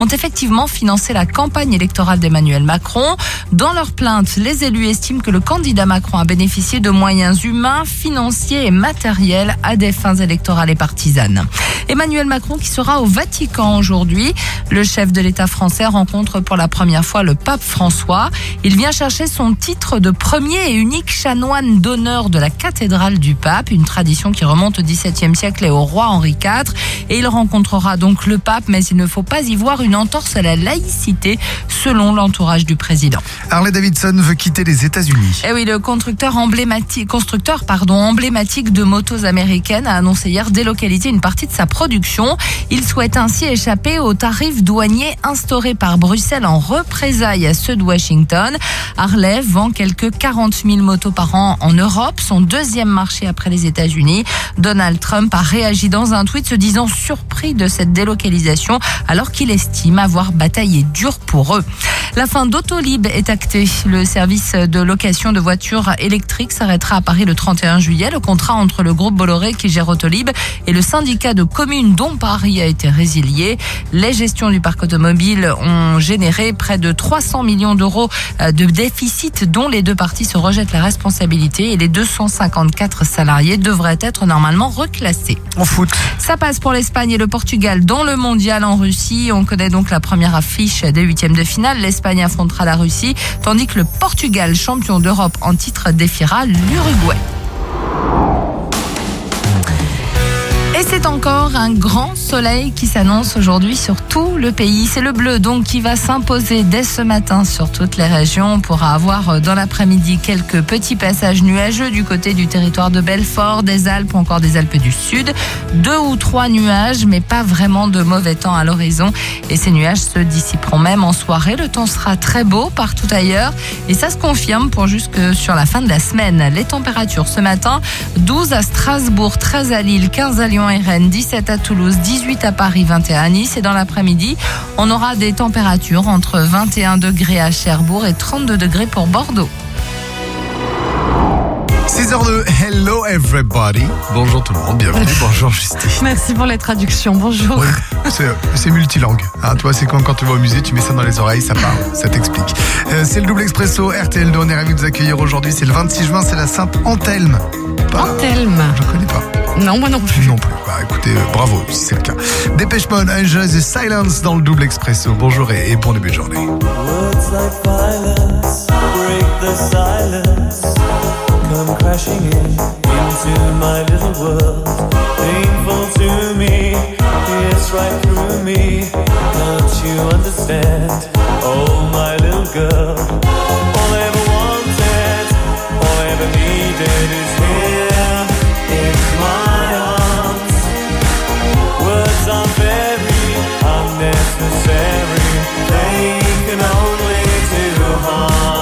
ont effectivement financé la campagne électorale d'Emmanuel Macron. Dans leur plainte, les élus estiment que le candidat Macron a bénéficié de moyens humains, financiers et matériels à des fins électorales et partisanes. Emmanuel Macron qui sera au Vatican aujourd'hui. Le chef de l'État français rencontre pour la première fois le pape François. Il vient chercher son titre de premier et unique chanoine d'honneur de la cathédrale du pape, une tradition qui remonte au XVIIe siècle et au roi Henri IV. Et il rencontrera donc le pape, mais il ne faut pas y voir une entorse à la laïcité, selon l'entourage du président. Harley Davidson veut quitter les États-Unis. Eh oui, le constructeur emblématique de motos américaines a annoncé hier délocaliser une partie de sa production. Il souhaite ainsi échapper aux tarifs douaniers instaurés par Bruxelles en représailles à ceux de Washington. Harley vend quelques 40 000 motos par an en Europe, son deuxième marché après les États-Unis. Donald Trump a réagi dans un tweet se disant surpris de cette délocalisation alors qu'il estime avoir bataillé dur pour eux. La fin d'Autolib est actée. Le service de location de voitures électriques s'arrêtera à Paris le 31 juillet. Le contrat entre le groupe Bolloré qui gère Autolib et le syndicat de communes dont Paris a été résilié. Les gestions du parc automobile ont généré près de 300 millions d'euros de déficit dont les deux parties se rejettent la responsabilité et les 254 salariés devraient être normalement reclassés. En foot. Ça passe pour l'Espagne et le Portugal dans le mondial en Russie. On connaît donc la première affiche des huitièmes de finale. L'Espagne affrontera la Russie, tandis que le Portugal, champion d'Europe en titre, défiera l'Uruguay. Et c'est encore un grand soleil qui s'annonce aujourd'hui sur tout le pays. C'est le bleu donc qui va s'imposer dès ce matin sur toutes les régions. On pourra avoir dans l'après-midi quelques petits passages nuageux du côté du territoire de Belfort, des Alpes ou encore des Alpes du Sud. 2 ou 3 nuages, mais pas vraiment de mauvais temps à l'horizon. Et ces nuages se dissiperont même en soirée. Le temps sera très beau partout ailleurs. Et ça se confirme pour jusque sur la fin de la semaine. Les températures ce matin, 12 à Strasbourg, 13 à Lille, 15 à Lyon et Rennes, 17 à Toulouse, 18 à Paris, 21 à Nice. Et dans l'après-midi, on aura des températures entre 21 degrés à Cherbourg et 32 degrés pour Bordeaux. 6h02, hello everybody. Bonjour tout le monde, bienvenue, bonjour Justine. Merci pour les traductions, bonjour. Oui, c'est multilangue. Hein, toi, c'est quand tu vas au musée, tu mets ça dans les oreilles, ça parle, ça t'explique. C'est le double expresso RTL2, on est ravis de vous accueillir aujourd'hui. C'est le 26 juin, c'est la Sainte Anthelme. Anthelme. Je connais pas. Non, moi non plus. Non plus. Bah écoutez, bravo si c'est le cas. Dépêche Mode, Enjoy the Silence dans le double expresso. Bonjour et bon début de journée. Words like violence break the silence. Come crashing into my little world. Painful to me, it's right through me. Can't you understand? Oh, my little girl. All I ever wanted, all I ever needed is here in my arms. Words are very unnecessary. They can only do harm.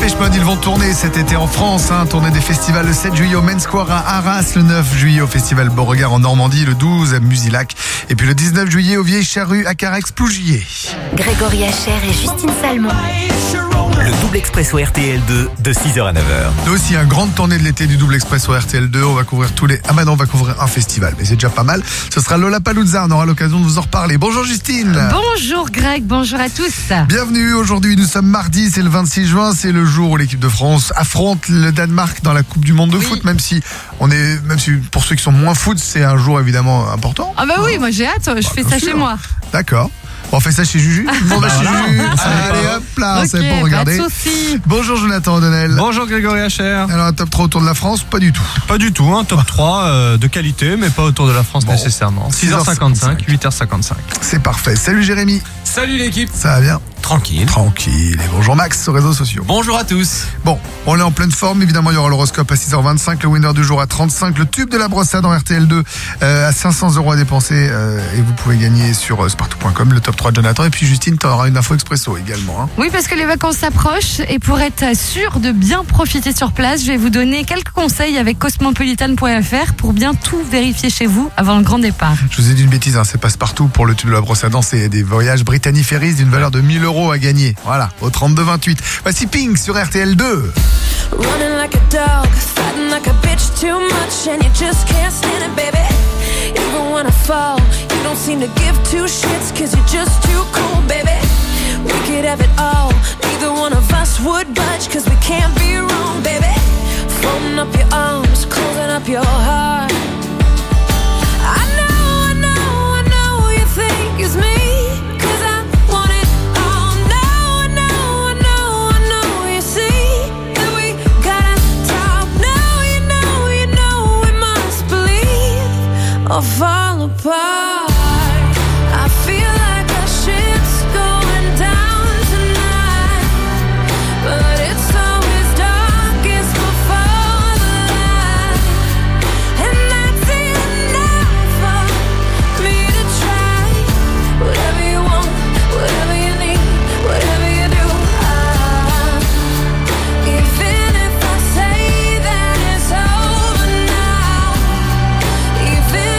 Dépêche Mode, ils vont tourner cet été en France, tourner des festivals le 7 juillet au Main Square à Arras, le 9 juillet au Festival Beauregard en Normandie, le 12 à Musilac et puis le 19 juillet au Vieilles Charrues à Carax-Plougier. Grégory Hacher et Justine Salmon. Le double expresso RTL2 de 6h à 9h. Nous aussi, un grande tournée de l'été du double expresso RTL2. On va couvrir on va couvrir un festival, mais c'est déjà pas mal. Ce sera Lollapalooza, on aura l'occasion de vous en reparler. Bonjour Justine. Bonjour Greg, bonjour à tous. Bienvenue, aujourd'hui nous sommes mardi, c'est le 26 juin, c'est le jour où l'équipe de France affronte le Danemark dans la Coupe du Monde de foot, même si pour ceux qui sont moins foot, c'est un jour évidemment important. Ah bah oui, moi j'ai hâte, je fais ça chez moi. D'accord. On fait ça chez Juju. Bon bah chez Juju. Allez hop là, okay, c'est pour regarder. pas de soucis. Bonjour Jonathan O'Donnell. Bonjour Grégory Hacher. Alors un top 3 autour de la France, pas du tout. Pas du tout, un top 3 de qualité, mais pas autour de la France nécessairement. 6h55, 8h55. C'est parfait. Salut Jérémy. Salut l'équipe. Ça va bien? Tranquille. Tranquille. Et bonjour Max aux réseaux sociaux. Bonjour à tous. Bon, on est en pleine forme. Évidemment, il y aura l'horoscope à 6h25, le winner du jour à 35, le tube de la brossade en RTL2 à 500 € à dépenser. Et vous pouvez gagner sur spartou.com le top 3 de Jonathan. Et puis Justine, tu auras une info expresso également. Oui, parce que les vacances s'approchent et pour être sûr de bien profiter sur place, je vais vous donner quelques conseils avec cosmopolitan.fr pour bien tout vérifier chez vous avant le grand départ. Je vous ai dit une bêtise, c'est Passepartout pour le tube de la brossade. C'est des voyages Brittany Ferries d'une valeur de 1000 € à gagner. Voilà, au 32-28. Voici Pink sur RTL2. Running like a dog, fighting like a bitch too much, and you just can't stand it, baby. Even when I fall, you don't seem to give two shits, cause you're just too cool, baby. We could have it all, neither one of us would budge, cause we can't be wrong, baby. Folding up your arms, closing up your heart. I know you think it's me. Or fall apart. I feel like our ship's going down tonight, but it's always darkest before the light, and that's enough for me to try. Whatever you want, whatever you need, whatever you do, even if I say that it's over now, even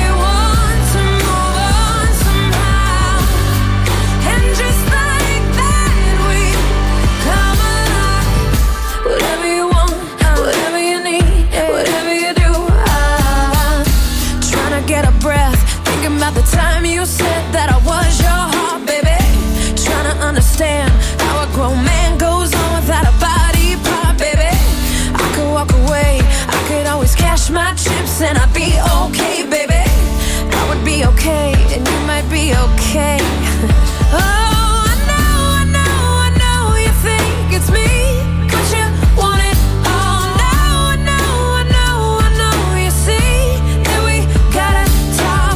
the time you said that I was your heart, baby. Trying to understand how a grown man goes on without a body part, baby. I could walk away, I could always cash my chips and I'd be okay, baby. I would be okay and you might be okay. Oh, I know you think it's me, but you want it all. I know you see that we gotta talk.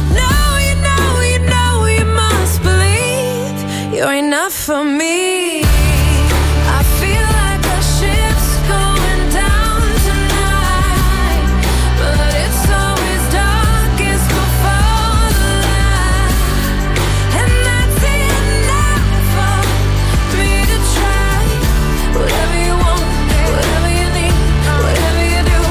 You're enough for me. I feel like our ship's going down tonight, but it's always darkest before the light, and that's enough for me to try. Whatever you want, whatever you need, whatever you do,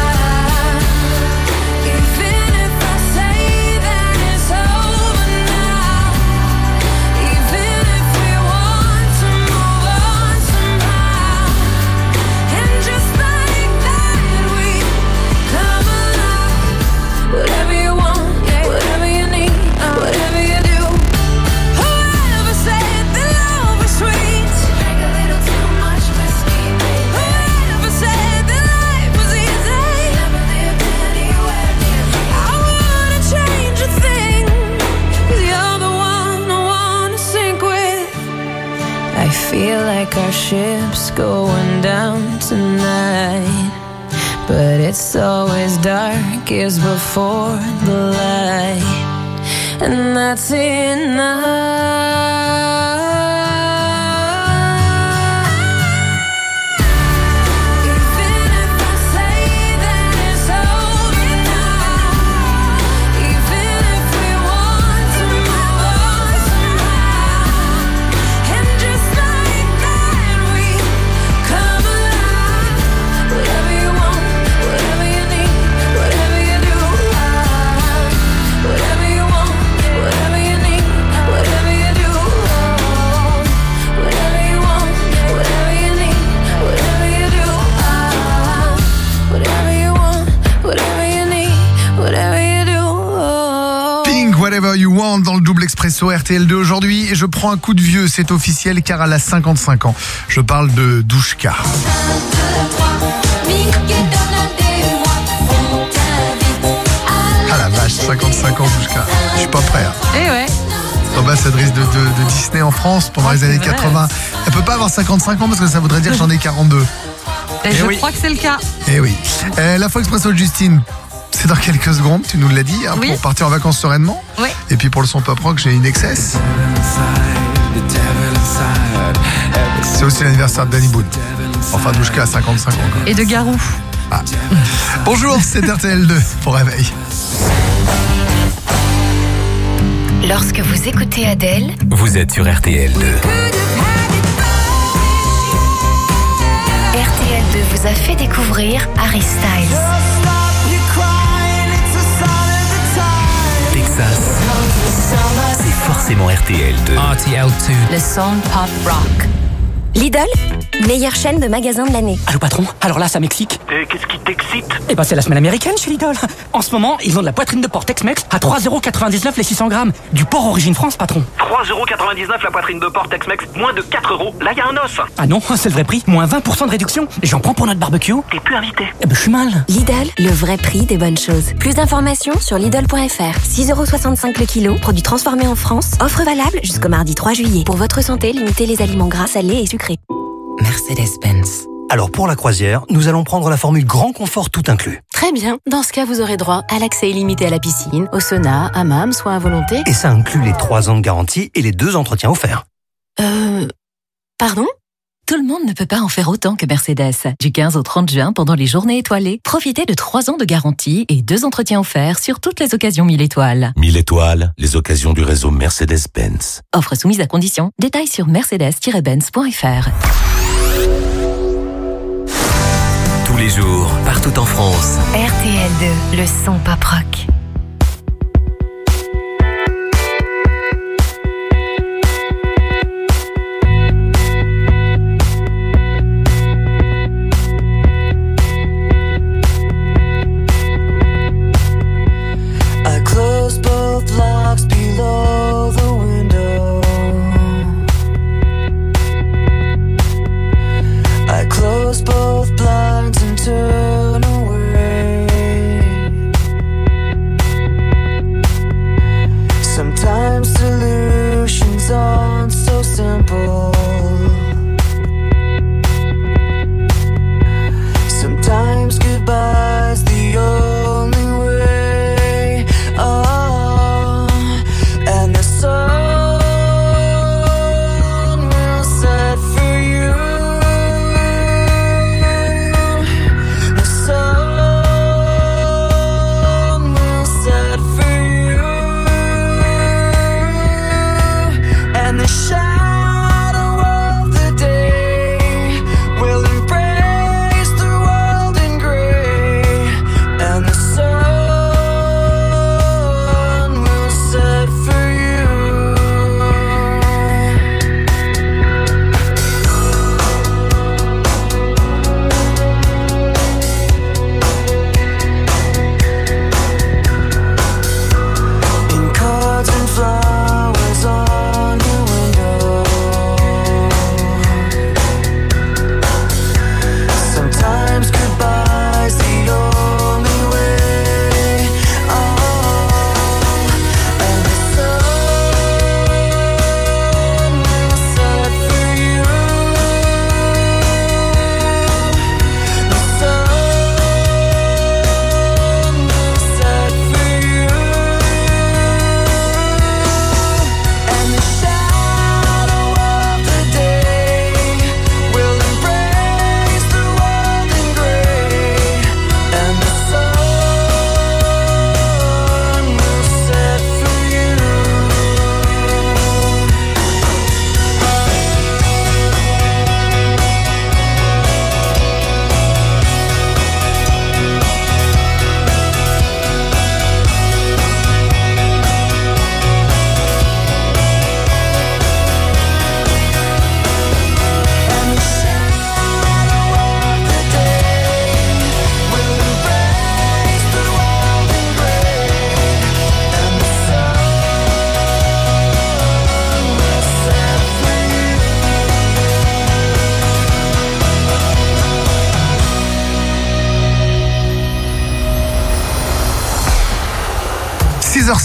even if I say that it's over now, even if we want to move on somehow, and just like that we come alive. Whatever you want, whatever you need, whatever you do. Whoever said that love was sweet, drank a little too much whiskey, baby. Whoever said that life was easy, never lived anywhere near me. I wouldn't change a thing, 'cause you're the one I wanna sink with. I feel like our ship's going down tonight, but it's always darkest before the light, and that's enough. Even if I say that it's over now, even if we want to move on somehow, and just like that we come Expresso RTL2 aujourd'hui et je prends un coup de vieux, c'est officiel car elle a 55 ans. Je parle de Douchka. Ah la vache, 55 ans Douchka. Je suis pas prêt. Hein. Eh ouais. Ambassadrice de Disney en France pendant les années 80. Elle peut pas avoir 55 ans parce que ça voudrait dire que j'en ai 42. Et je crois que c'est le cas. Eh oui. L'Info Expresso de Justine, c'est dans quelques secondes, tu nous l'as dit, hein, Oui. pour partir en vacances sereinement. Oui. Et puis pour le son pop rock, j'ai une excess. C'est aussi l'anniversaire de Danny Boone. Enfin, Douchka a 55 ans. Quoi. Et de Garou. Bonjour, c'est RTL2 pour réveil. Lorsque vous écoutez Adèle, Vous êtes sur RTL2. RTL2 vous a fait découvrir Harry Styles. Texas, c'est forcément RTL2. RTL2. Le son pop rock. Lidl, meilleure chaîne de magasins de l'année. Allô patron, alors là ça m'excite. Et qu'est-ce qui t'excite? Eh ben c'est la semaine américaine chez Lidl. En ce moment, ils ont de la poitrine de porc Tex-Mex à 3,99€ les 600 grammes. Du porc origine France, patron. 3,99€ la poitrine de porc Tex-Mex, moins de 4€. Là, y a un os. Ah non, c'est le vrai prix. Moins 20% de réduction. J'en prends pour notre barbecue. T'es plus invité. Eh ben je suis mal. Lidl, le vrai prix des bonnes choses. Plus d'informations sur Lidl.fr. 6,65€ le kilo, produit transformé en France. Offre valable jusqu'au mardi 3 juillet. Pour votre santé, limitez les aliments gras, salés et sucrés. Mercedes-Benz. Alors pour la croisière, nous allons prendre la formule grand confort tout inclus. Très bien. Dans ce cas, vous aurez droit à l'accès illimité à la piscine, au sauna, hammam, soins à volonté. Et ça inclut les 3 ans de garantie et les 2 entretiens offerts. Pardon ? Tout le monde ne peut pas en faire autant que Mercedes. Du 15 au 30 juin, pendant les journées étoilées, profitez de 3 ans de garantie et 2 entretiens offerts sur toutes les occasions 1000 étoiles. 1000 étoiles, les occasions du réseau Mercedes-Benz. Offre soumise à condition. Détails sur mercedes-benz.fr. Tous les jours, partout en France. RTL2, le son pop rock. I close both locks below the window. I close both blinds and turn away.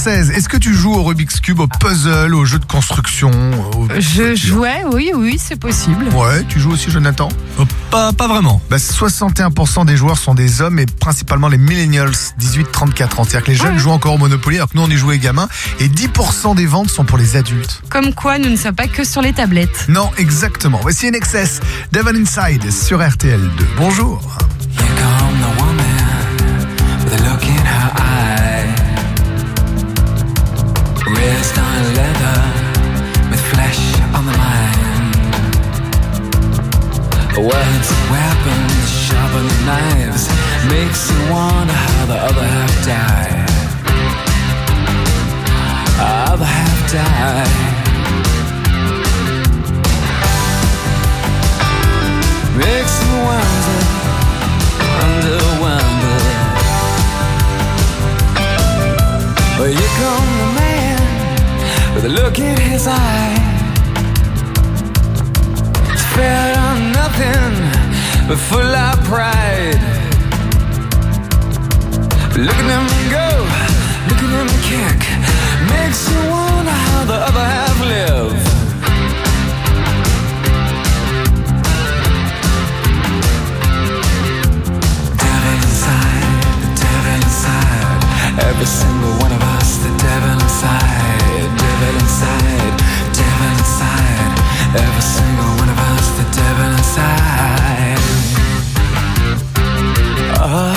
16h16. Est-ce que tu joues au Rubik's Cube, au puzzle, aux jeux de construction Je jouais, oui, c'est possible. Ouais, tu joues aussi, Jonathan? Pas vraiment. 61% des joueurs sont des hommes et principalement les millennials, 18-34 ans. C'est-à-dire que les jeunes jouent encore au Monopoly alors que nous on y jouait gamins. Et 10% des ventes sont pour les adultes. Comme quoi, nous ne sommes pas que sur les tablettes. Non, exactement. Voici NXS, Devil Inside sur RTL2. Bonjour. Here come the woman with a look in her eye. Wrist on leather with flesh on the mind. Words and weapons sharpen the knives. Makes you wonder how the other half died. Other half died. Makes you wonder. Well, here come the man with a look in his eye. It's fair on nothing, but full of pride. Look at him go, look at him kick. Makes you wonder how the other half live. Every single one of us, the devil inside, devil inside, devil inside. Every single one of us, the devil inside. Oh.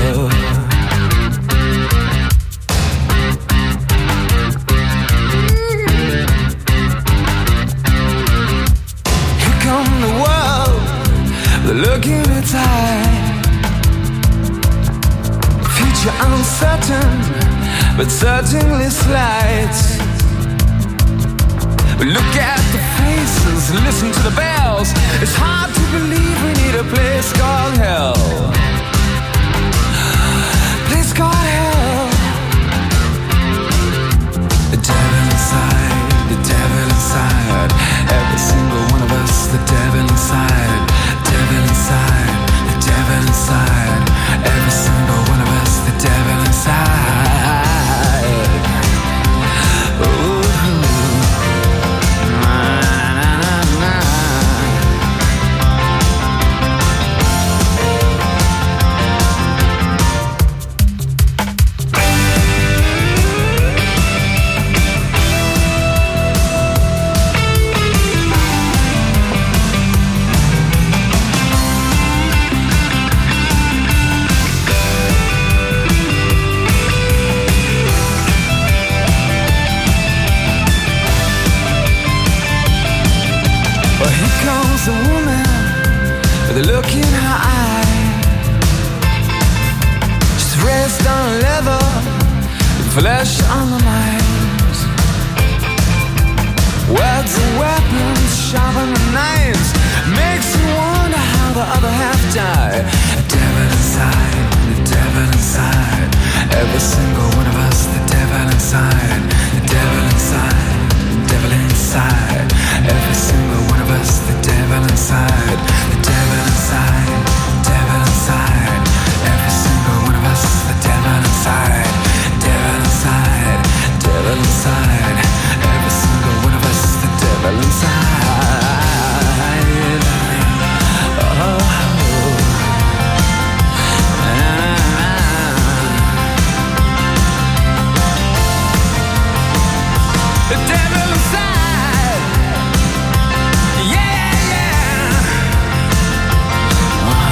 Here come the world, the look in its eye. Future uncertain, but certainly slight. Look at the faces, listen to the bells. It's hard to believe we need a place called hell. Place called hell. The devil inside, the devil inside. Every single one of us, the devil inside. Devil inside, the devil inside. Every single one of us, the devil inside. Ooh. Na, na, na, na. A woman with a look in her eye. She's raised on leather, with flesh on the mind. Words and weapons, sharpen the knives. Makes you wonder how the other half died. The devil inside, the devil inside. Every single one of us, the devil inside. The devil inside, the devil inside. Every single one of us, the devil inside. The devil inside, devil inside. Every single one of us, the devil inside. Devil inside, devil inside. Every single one of us, the devil inside. Oh. The devil inside. Yeah, yeah.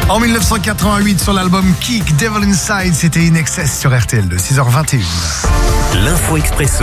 En 1988, sur l'album Kick, Devil Inside, c'était In Excess sur RTL2, 6h21. L'info expresso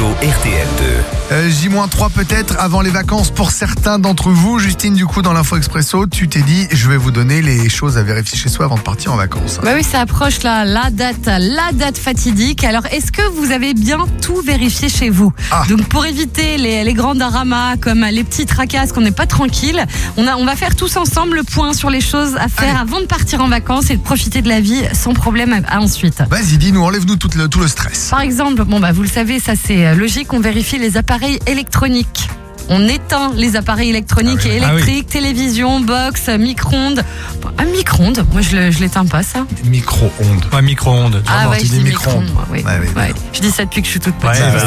RTL2. J-3 peut-être avant les vacances pour certains d'entre vous. Justine, du coup, dans l'info expresso, tu t'es dit, je vais vous donner les choses à vérifier chez soi avant de partir en vacances. Bah oui, ça approche là, la date fatidique. Alors, est-ce que vous avez bien tout vérifié chez vous? Donc, pour éviter les grands daramas comme les petits tracas, qu'on n'est pas tranquille, on va faire tous ensemble le point sur les choses à faire avant de partir en vacances et de profiter de la vie sans problème ensuite. Vas-y, dis-nous, enlève-nous tout le stress. Par exemple, vous le savez, ça c'est logique, on vérifie les appareils électroniques. On éteint les appareils électroniques et électriques, télévision, box, micro-ondes. Un micro-ondes, moi je l'éteins pas ça. Micro-ondes. Ouais, micro-ondes. Je dis micro-ondes. Oui. Je dis ça depuis que je suis toute petite, vous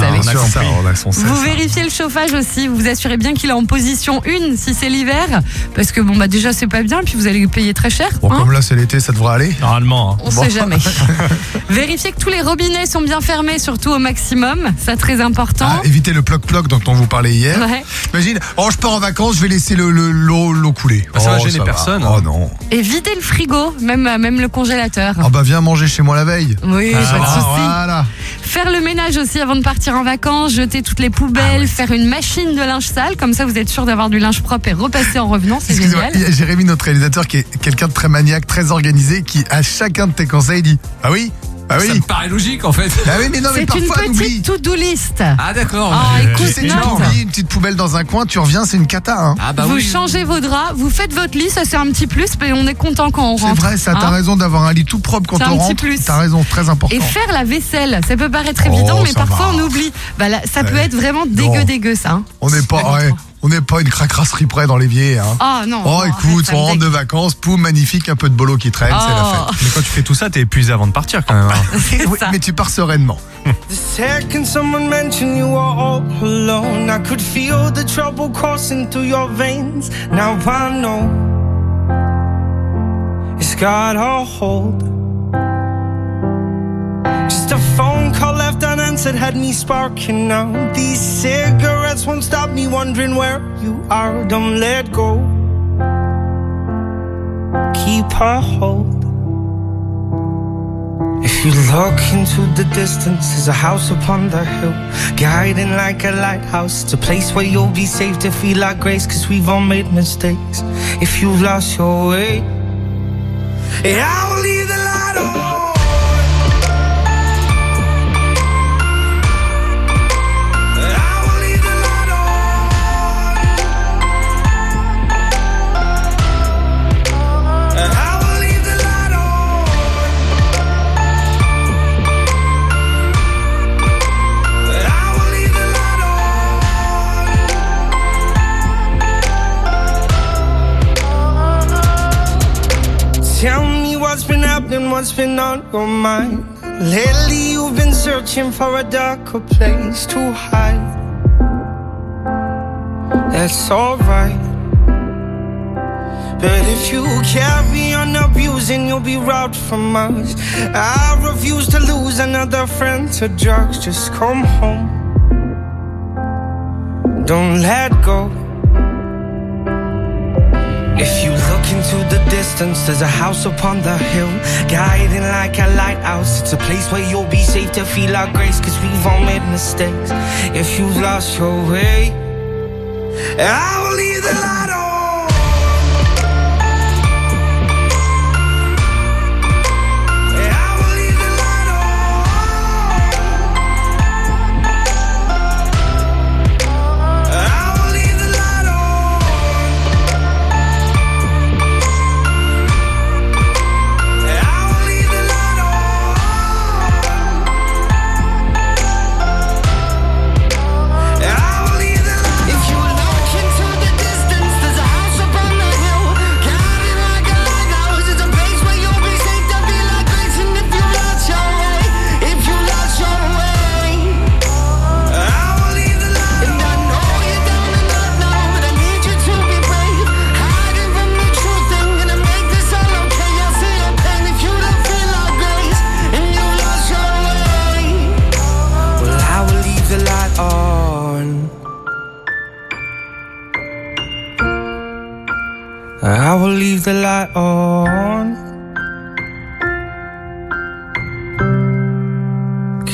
savez. Vous vérifiez le chauffage aussi, vous vous assurez bien qu'il est en position 1 si c'est l'hiver, parce que déjà c'est pas bien, puis vous allez payer très cher. Bon, comme là c'est l'été, ça devrait aller. Normalement. On sait jamais. Vérifiez que tous les robinets sont bien fermés, surtout au maximum, ça très important. Évitez le ploc-ploc dont on vous parlait hier. Ouais. Imagine, je pars en vacances, je vais laisser l'eau couler. Ça va gêner personne. Oh non. Et videz le frigo, même le congélateur. Viens manger chez moi la veille. Oui, pas de souci. Voilà. Faire le ménage aussi avant de partir en vacances, jeter toutes les poubelles, faire une machine de linge sale, comme ça vous êtes sûr d'avoir du linge propre et repasser en revenant, c'est génial. Il y a Jérémy, notre réalisateur, qui est quelqu'un de très maniaque, très organisé, qui à chacun de tes conseils dit « Ah oui ?» Ça me paraît logique en fait. Mais c'est parfois, une petite to-do list. Ah d'accord. Écoute, tu oublies une petite poubelle dans un coin, tu reviens, c'est une cata. Vous changez vos draps, vous faites votre lit, ça c'est un petit plus, mais on est content quand on rentre. C'est vrai, ça, t'as raison d'avoir un lit tout propre quand on rentre. T'as raison, très important. Et faire la vaisselle, ça peut paraître évident, mais parfois on oublie. Ça peut être vraiment dégueu ça. On n'est pas une cracrasserie près dans l'évier. Non. Écoute, on rentre de vacances, poum, magnifique, un peu de bolo qui traîne, c'est la fête. Mais quand tu fais tout ça, t'es épuisé avant de partir quand même. Oui, mais tu pars sereinement. The second someone mentioned you were all alone, I could feel the trouble coursing through your veins. Now I know it's got a hold. Just a phone call left unanswered had me sparking now. These cigarettes won't stop me wondering where you are. Don't let go. Keep a hold. If you look into the distance, there's a house upon the hill, guiding like a lighthouse. It's a place where you'll be safe to feel like grace, 'cause we've all made mistakes. If you've lost your way, and I will leave the light on. Tell me what's been happening, what's been on your mind. Lately you've been searching for a darker place to hide. That's alright, but if you carry on abusing, you'll be robbed from us. I refuse to lose another friend to drugs. Just come home, don't let go. If you look into the distance, there's a house upon the hill, guiding like a lighthouse. It's a place where you'll be safe to feel our grace, 'cause we've all made mistakes. If you've lost your way, I will leave the light on. I will leave the light on.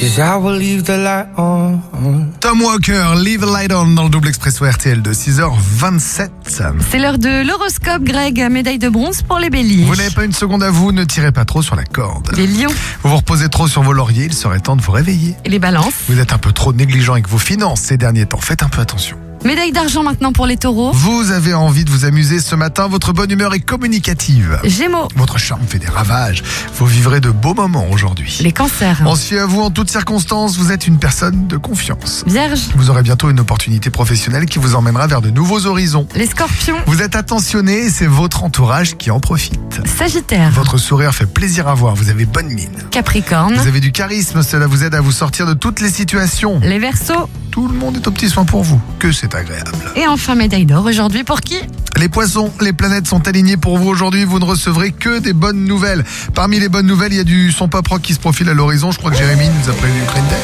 'cause I will leave the light on. Tom Walker, Leave the Light On dans le double expresso RTL de 6h27. C'est l'heure de l'horoscope, Greg. Médaille de bronze pour les béliers. Vous n'avez pas une seconde à vous, ne tirez pas trop sur la corde. Les lions. Vous vous reposez trop sur vos lauriers, il serait temps de vous réveiller. Et les balances. Vous êtes un peu trop négligent avec vos finances ces derniers temps, faites un peu attention. Médaille d'argent maintenant pour les taureaux. Vous avez envie de vous amuser ce matin, votre bonne humeur est communicative. Gémeaux. Votre charme fait des ravages, vous vivrez de beaux moments aujourd'hui. Les cancers. On se fie à vous en toutes circonstances, vous êtes une personne de confiance. Vierge. Vous aurez bientôt une opportunité professionnelle qui vous emmènera vers de nouveaux horizons. Les scorpions. Vous êtes attentionné et c'est votre entourage qui en profite. Sagittaire. Votre sourire fait plaisir à voir, vous avez bonne mine. Capricorne. Vous avez du charisme, cela vous aide à vous sortir de toutes les situations. Les Verseaux. Tout le monde est au petit soin pour vous, que c'est agréable. Et enfin, médaille d'or aujourd'hui pour qui? Les poissons, les planètes sont alignées pour vous aujourd'hui, vous ne recevrez que des bonnes nouvelles. Parmi les bonnes nouvelles, il y a du son pop rock qui se profile à l'horizon, je crois que Jérémy nous a prévu Green Day.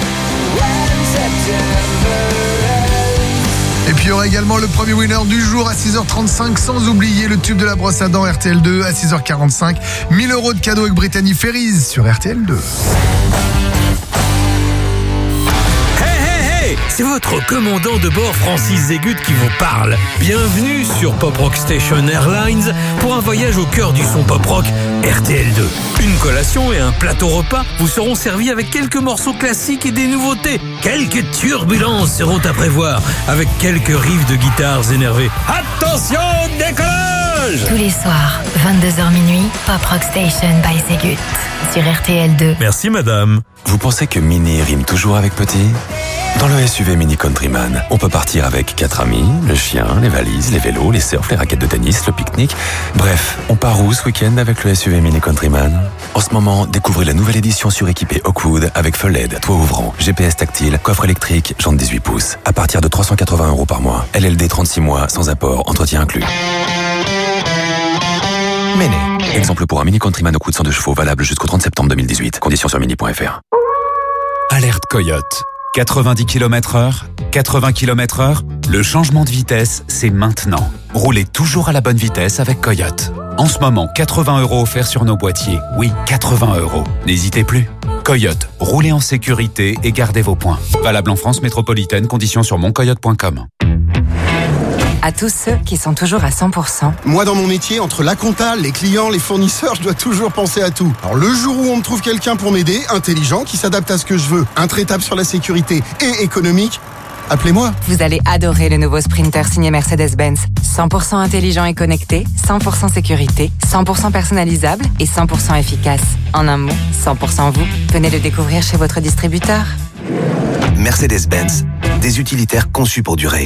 Et puis il y aura également le premier winner du jour à 6h35, sans oublier le tube de la brosse à dents RTL2 à 6h45. 1000 € de cadeaux avec Brittany Ferries sur RTL2. C'est votre commandant de bord Francis Zégut qui vous parle. Bienvenue sur Pop Rock Station Airlines pour un voyage au cœur du son pop rock RTL2. Une collation et un plateau repas vous seront servis avec quelques morceaux classiques et des nouveautés. Quelques turbulences seront à prévoir avec quelques riffs de guitares énervées. Attention, décollage! Tous les soirs, 22h minuit, Pop Rock Station by Zégut sur RTL2. Merci madame. Vous pensez que mini rime toujours avec petit ? Dans le SUV Mini Countryman, on peut partir avec 4 amis, le chien, les valises, les vélos, les surfs, les raquettes de tennis, le pique-nique. Bref, on part où ce week-end avec le SUV Mini Countryman ? En ce moment, découvrez la nouvelle édition suréquipée Oakwood avec feu LED, toit ouvrant, GPS tactile, coffre électrique, jantes 18 pouces. À partir de 380 € par mois. LLD 36 mois, sans apport, entretien inclus. Méné. Exemple pour un Mini Countryman Oakwood 102 chevaux valable jusqu'au 30 septembre 2018. Conditions sur mini.fr. Alerte Coyote. 90 km/h, 80 km/h, le changement de vitesse, c'est maintenant. Roulez toujours à la bonne vitesse avec Coyote. En ce moment, 80 € offerts sur nos boîtiers. Oui, 80 €. N'hésitez plus. Coyote, roulez en sécurité et gardez vos points. Valable en France métropolitaine, conditions sur moncoyote.com. À tous ceux qui sont toujours à 100%. Moi, dans mon métier, entre la compta, les clients, les fournisseurs, je dois toujours penser à tout. Alors, le jour où on me trouve quelqu'un pour m'aider, intelligent, qui s'adapte à ce que je veux, intraitable sur la sécurité et économique, appelez-moi. Vous allez adorer le nouveau Sprinter signé Mercedes-Benz. 100% intelligent et connecté, 100% sécurité, 100% personnalisable et 100% efficace. En un mot, 100% vous. Venez le découvrir chez votre distributeur. Mercedes-Benz, des utilitaires conçus pour durer.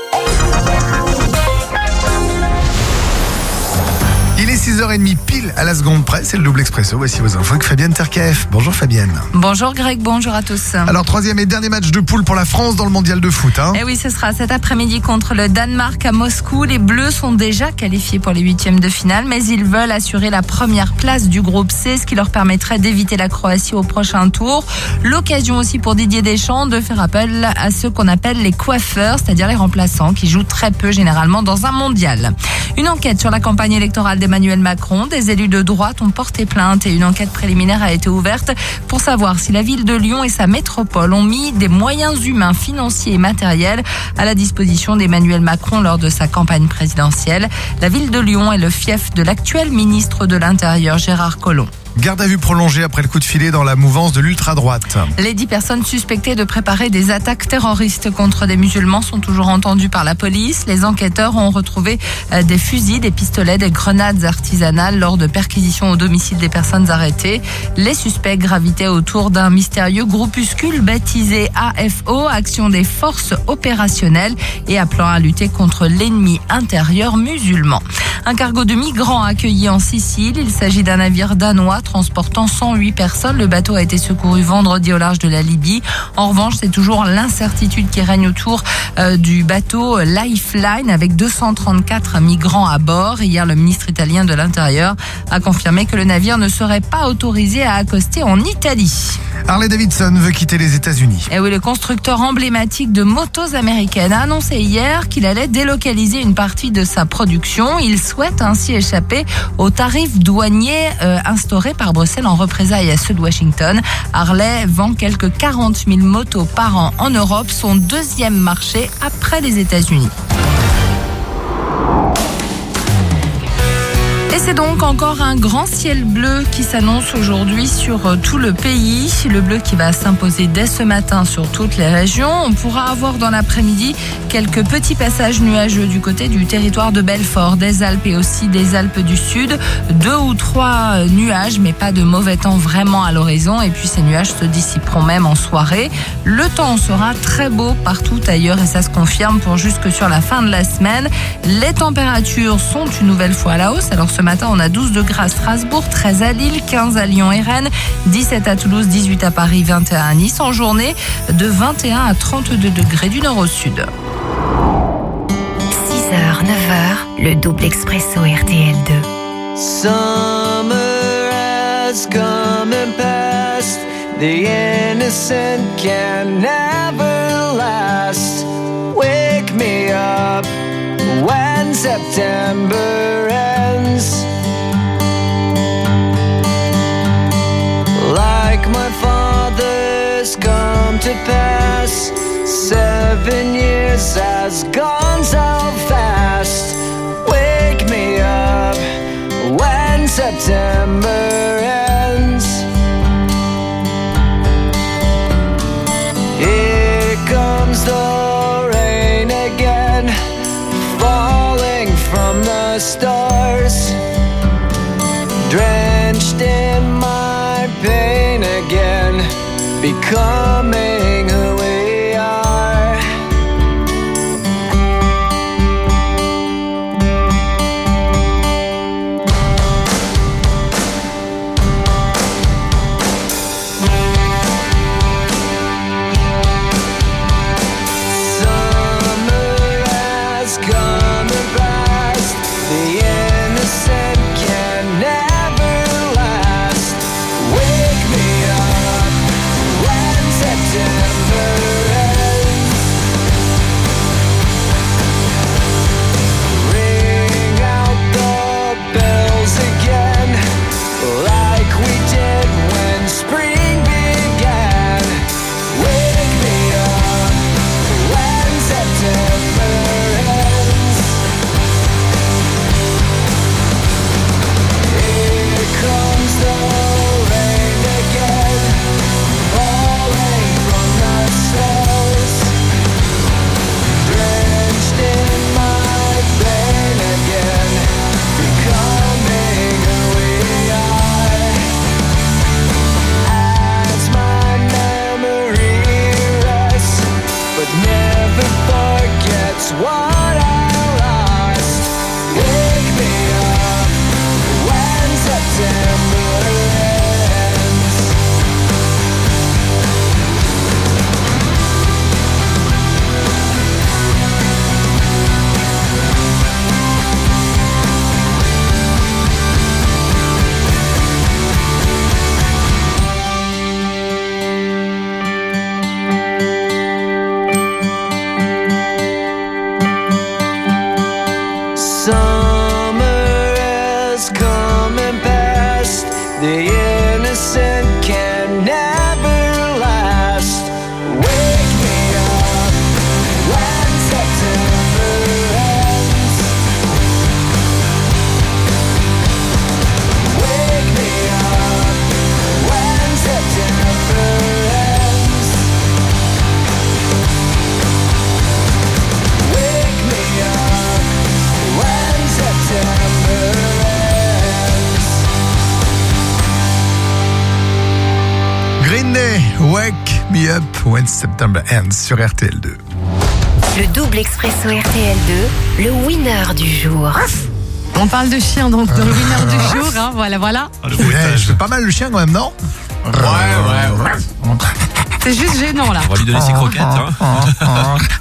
Il est 6h30 pile à la seconde près, c'est le double expresso. Voici vos infos avec Fabienne Terkef. Bonjour Fabienne. Bonjour Greg, bonjour à tous. Alors, troisième et dernier match de poule pour la France dans le mondial de foot. Eh oui, ce sera cet après-midi contre le Danemark à Moscou. Les Bleus sont déjà qualifiés pour les huitièmes de finale, mais ils veulent assurer la première place du groupe C, ce qui leur permettrait d'éviter la Croatie au prochain tour. L'occasion aussi pour Didier Deschamps de faire appel à ceux qu'on appelle les coiffeurs, c'est-à-dire les remplaçants qui jouent très peu généralement dans un mondial. Une enquête sur la campagne électorale d'Emmanuel Macron. Des élus de droite ont porté plainte et une enquête préliminaire a été ouverte pour savoir si la ville de Lyon et sa métropole ont mis des moyens humains, financiers et matériels à la disposition d'Emmanuel Macron lors de sa campagne présidentielle. La ville de Lyon est le fief de l'actuel ministre de l'Intérieur, Gérard Collomb. Garde à vue prolongée après le coup de filet dans la mouvance de l'ultra-droite. Les 10 personnes suspectées de préparer des attaques terroristes contre des musulmans sont toujours entendues par la police. Les enquêteurs ont retrouvé des fusils, des pistolets, des grenades artisanales lors de perquisitions au domicile des personnes arrêtées. Les suspects gravitaient autour d'un mystérieux groupuscule baptisé AFO, Action des Forces Opérationnelles, et appelant à lutter contre l'ennemi intérieur musulman. Un cargo de migrants accueilli en Sicile. Il s'agit d'un navire danois transportant 108 personnes. Le bateau a été secouru vendredi au large de la Libye. En revanche, c'est toujours l'incertitude qui règne autour du bateau Lifeline avec 234 migrants à bord. Hier, le ministre italien de l'Intérieur a confirmé que le navire ne serait pas autorisé à accoster en Italie. Harley Davidson veut quitter les États-Unis. Et oui, le constructeur emblématique de motos américaines a annoncé hier qu'il allait délocaliser une partie de sa production. Il souhaite ainsi échapper aux tarifs douaniers instaurés par Bruxelles en représailles à ceux de Washington. Harley vend quelques 40 000 motos par an en Europe, son deuxième marché après les États-Unis. Et c'est donc encore un grand ciel bleu qui s'annonce aujourd'hui sur tout le pays. Le bleu qui va s'imposer dès ce matin sur toutes les régions. On pourra avoir dans l'après-midi quelques petits passages nuageux du côté du territoire de Belfort, des Alpes et aussi des Alpes du Sud. 2 ou 3 nuages, mais pas de mauvais temps vraiment à l'horizon. Et puis ces nuages se dissiperont même en soirée. Le temps sera très beau partout ailleurs et ça se confirme pour jusque sur la fin de la semaine. Les températures sont une nouvelle fois à la hausse. Alors ce matin, on a 12 degrés à Strasbourg, 13 à Lille, 15 à Lyon et Rennes, 17 à Toulouse, 18 à Paris, 21 à Nice. En journée, de 21 à 32 degrés du nord au sud. 6h, 9h, le double expresso RTL2. Summer has come and passed. The innocent can never last. Wake me up when September ends. Like my father's come to pass. 7 years has gone so fast. Wake me up when September ends. Here comes the rain again, falling from the stars, drenched in my pain again, becoming who we are. Summer has come and passed. The innocent can never last. Wake me up when September ends. Ring out the bells again, like we did when spring began. Wake me up when September ends. Here comes the rain again, falling from the stars, drenched in my pain again, becoming who we are. As my memory rests, but never forgets what I lost. Wake me up when September ends. Summer has come and passed. The innocent can never last. Wake me up when September ends. Wake me up when September ends. Wake me up when September ends. Green Day, Wake Me Up When September Ends sur RTL2. Le double expresso RTL2, le winner du jour. On parle de chien donc dans le winner du jour, hein, voilà. Ouais, je fais pas mal le chien quand même, non? Ouais. C'est juste gênant là. On va lui donner ses croquettes. Hein.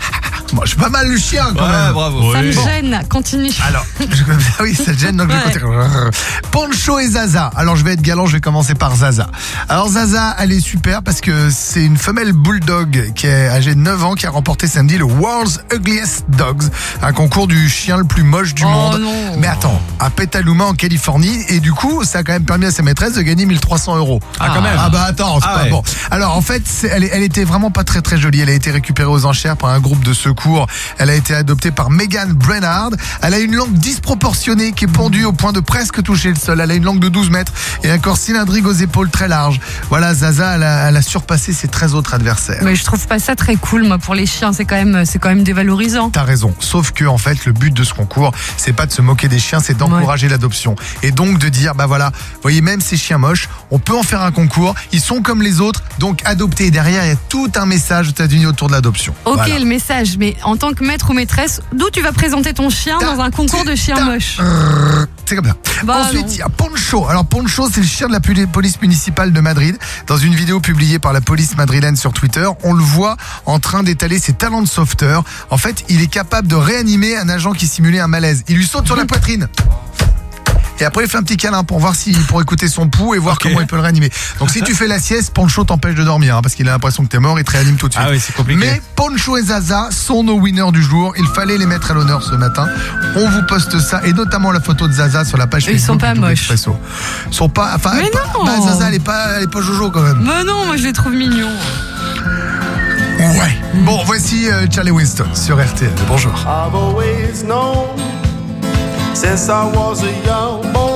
Bon, je suis pas mal le chien quand même. Bravo. Ça me gêne, continue. Alors, oui, ça te gêne, donc je vais continuer. Poncho et Zaza. Alors, je vais être galant, je vais commencer par Zaza. Alors, Zaza, elle est super parce que c'est une femelle bulldog qui est âgée de 9 ans qui a remporté samedi le World's Ugliest Dogs, un concours du chien le plus moche du monde. Non. Mais attends, à Petaluma en Californie, et du coup, ça a quand même permis à sa maîtresse de gagner 1 300 €. Ah, quand même. Ah bah attends, c'est pas bon. Alors, en fait, elle était vraiment pas très très jolie. Elle a été récupérée aux enchères par un groupe de secours. Elle a été adoptée par Megan Brenard. Elle a une langue disproportionnée qui est pendue au point de presque toucher le sol. Elle a une langue de 12 mètres et un corps cylindrique aux épaules très large. Voilà, Zaza, elle a surpassé ses 13 autres adversaires. Mais je trouve pas ça très cool, moi, pour les chiens. C'est quand même dévalorisant. T'as raison. Sauf que, en fait, le but de ce concours, c'est pas de se moquer des chiens, c'est d'encourager l'adoption. Et donc de dire, bah voilà, voyez, même ces chiens moches, on peut en faire un concours. Ils sont comme les autres, donc adoptés. Et derrière, il y a tout un message aux États-Unis autour de l'adoption. Ok, Voilà. le message, mais en tant que maître ou maîtresse, d'où tu vas présenter ton chien dans un concours de chiens moches? C'est comme ça. Bah, Ensuite, non. il y a Poncho. Alors, Poncho, c'est le chien de la police municipale de Madrid. Dans une vidéo publiée par la police madrilène sur Twitter, on le voit en train d'étaler ses talents de sauveteur. En fait, il est capable de réanimer un agent qui simulait un malaise. Il lui saute sur la poitrine. Et après, il fait un petit câlin pour voir pour écouter son pouls et voir comment il peut le réanimer. Donc, si tu fais la sieste, Poncho t'empêche de dormir, parce qu'il a l'impression que t'es mort, il te réanime tout de suite. Ah oui, c'est compliqué. Mais Poncho et Zaza sont nos winners du jour. Il fallait les mettre à l'honneur ce matin. On vous poste ça, et notamment la photo de Zaza sur la page Ils Facebook. sont pas du Double moches. Expresso. Ils sont pas, enfin, Mais non. Zaza, elle est pas Jojo quand même. Mais non, moi je les trouve mignons. Ouais. Bon, voici Charlie Winston sur RTL. Bonjour. I've always known since I was a young boy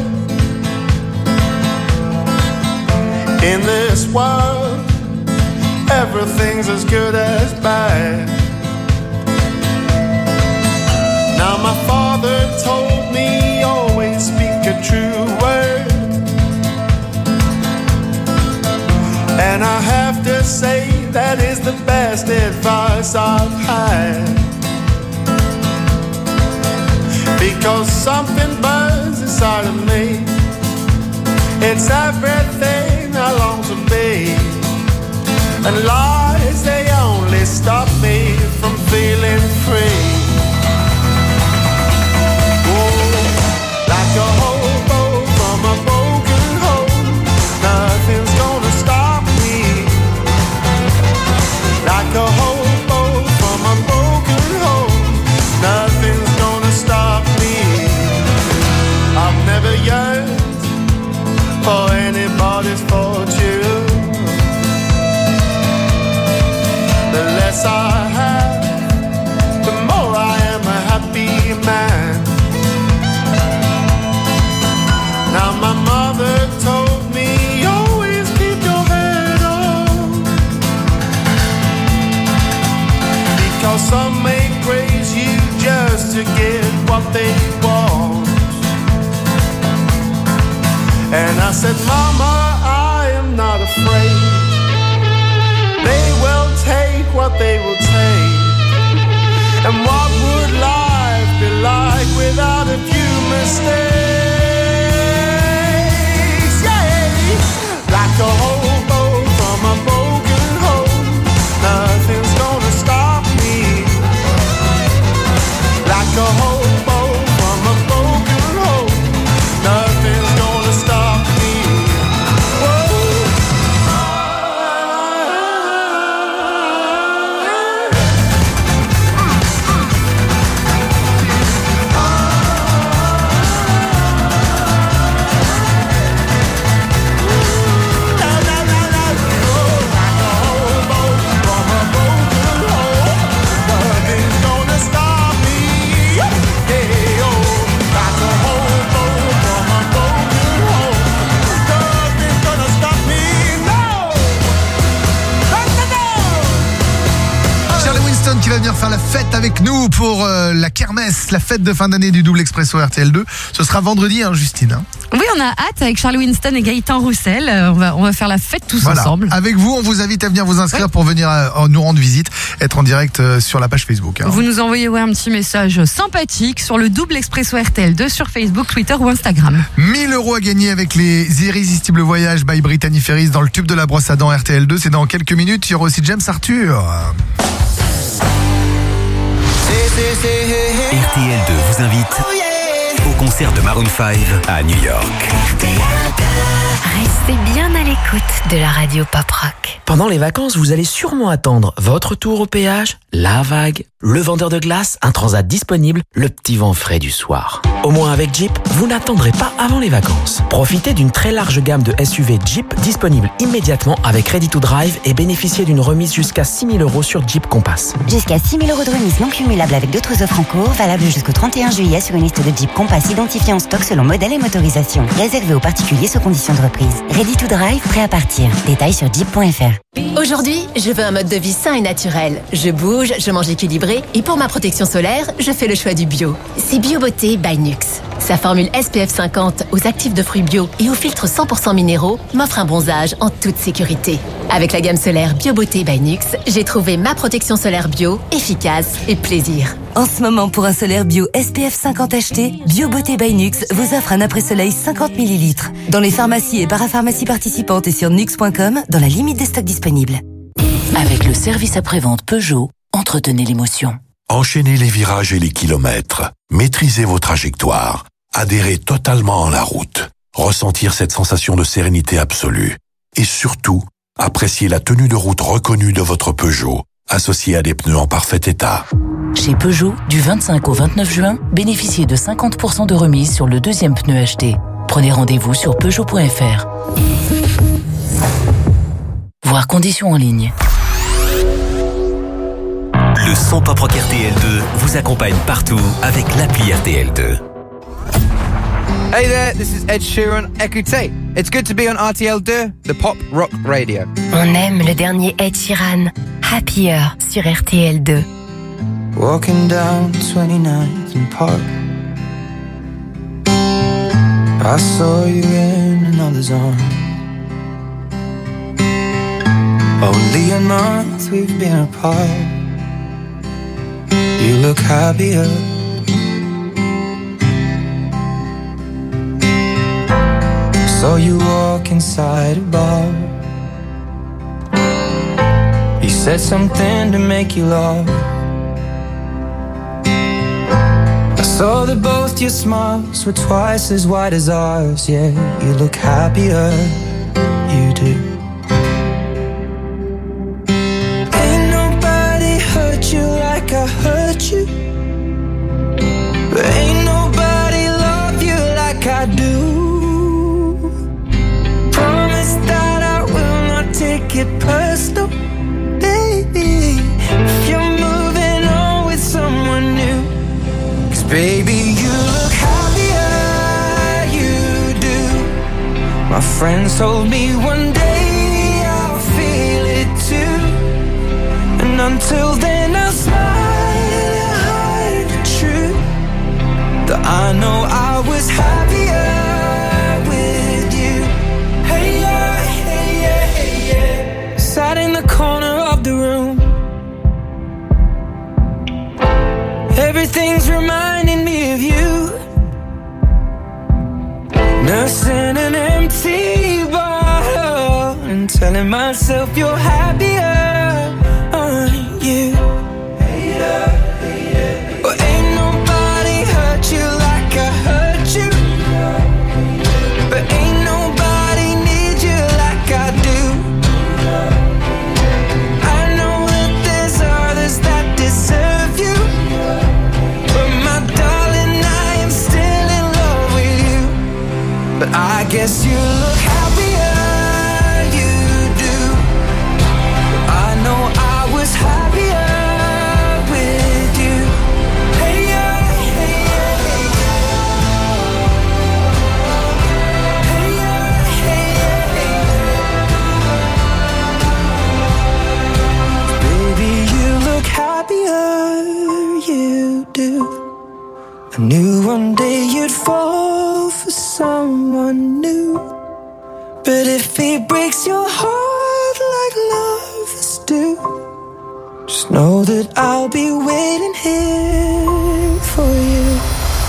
in this world everything's as good as bad. Now my father told me always speak a true word, and I have to say that is the best advice I've had. Because something burns inside of me. It's everything I long to be. And lies, they only stop me from feeling free. Oh, like a hobo from a broken home, nothing's gonna stop me. Like a hobo from a broken home, nothing's gonna stop me. I've never yearned for anybody's fortune. The less I have, the more I am a happy man. Now my mother told me, always keep your head on, because some may praise you just to get what they want. And I said, Mama, I am not afraid. They will take what they will take. And what would life be like without a few mistakes? Yeah, like a hobo from a broken home, nothing's gonna stop me. Like a hobo from a broken home, nothing's gonna stop me. Qui va venir faire la fête avec nous pour la kermesse, la fête de fin d'année du Double Expresso RTL2. Ce sera vendredi, hein, Justine. Hein. Oui, on a hâte avec Charlie Winston et Gaëtan Roussel. On va faire la fête tous ensemble. Avec vous, on vous invite à venir vous inscrire pour venir nous rendre visite, être en direct sur la page Facebook. Hein. Vous nous envoyez un petit message sympathique sur le Double Expresso RTL2 sur Facebook, Twitter ou Instagram. 1 000 € à gagner avec les Irrésistibles Voyages by Brittany Ferries dans le tube de la brosse à dents RTL2. C'est dans quelques minutes. Il y aura aussi James Arthur. RTL2 vous invite au concert de Maroon 5 à New York. Restez bien à l'écoute de la radio Pop Rock. Pendant les vacances, vous allez sûrement attendre votre tour au péage, la vague, le vendeur de glace, un transat disponible, le petit vent frais du soir. Au moins avec Jeep, vous n'attendrez pas avant les vacances. Profitez d'une très large gamme de SUV Jeep disponible immédiatement avec Ready to Drive et bénéficiez d'une remise jusqu'à 6 000 € sur Jeep Compass. Jusqu'à 6 000 € de remise non cumulable avec d'autres offres en cours, valable jusqu'au 31 juillet sur une liste de Jeep Compass identifiée en stock selon modèle et motorisation. Réservé aux particuliers sous conditions de reprise. Ready to Drive, prêt à partir. Détails sur jeep.fr. Aujourd'hui, je veux un mode de vie sain et naturel. Je bouge, je mange équilibré et pour ma protection solaire, je fais le choix du bio. C'est BioBeauté by Nux. Sa formule SPF 50 aux actifs de fruits bio et aux filtres 100% minéraux m'offre un bronzage en toute sécurité. Avec la gamme solaire BioBeauté by Nux, j'ai trouvé ma protection solaire bio, efficace et plaisir. En ce moment, pour un solaire bio SPF 50 acheté, BioBeauté by Nux vous offre un après-soleil 50 ml. Dans les pharmacies et parapharmacies participantes et sur nux.com, dans la limite des stocks disponibles. Avec le service après-vente Peugeot, entretenez l'émotion. Enchaînez les virages et les kilomètres. Maîtrisez vos trajectoires. Adhérez totalement à la route. Ressentir cette sensation de sérénité absolue. Et surtout, appréciez la tenue de route reconnue de votre Peugeot, associée à des pneus en parfait état. Chez Peugeot, du 25 au 29 juin, bénéficiez de 50% de remise sur le deuxième pneu acheté. Prenez rendez-vous sur Peugeot.fr. Voir conditions en ligne. Le son Pop Rock RTL2 vous accompagne partout avec l'appli RTL2. Hey there, this is Ed Sheeran. Écoutez, it's good to be on RTL2, the Pop Rock Radio. On aime le dernier Ed Sheeran, Happier sur RTL2. Walking down 29th and Park, I saw you in another's arms. Only a month we've been apart. You look happier. Saw you walk inside a bar. You said something to make you laugh. I saw that both your smiles were twice as wide as ours. Yeah, you look happier, you do. Ain't nobody hurt you like I hurt you, but ain't nobody love you like I do. Promise that I will not take it personal, baby, if you're moving on with someone new. 'Cause baby, you look happier, you do. My friends told me one day I'll feel it too, and until then I'll smile and hide the truth, that I know I was happier with you. Hey yeah, hey yeah, hey yeah. Sat in the corner of the room, everything's reminding me of you. Nursing an empty bottle and telling myself you're happier, aren't you? Hey yeah, hey yeah. Well, ain't nobody hurt you like I hurt you, but ain't nobody need you like I do. I know that there's others that deserve you, but my darling, I am still in love with you. But I guess you look happier, you do. I know I was happier with you. Hey yeah, hey yeah, hey yeah. Hey yeah, hey yeah, hey yeah. Baby, you look happier, you do. I knew one day you'd fall for someone new, but if he breaks your heart like lovers do, just know that I'll be waiting here for you.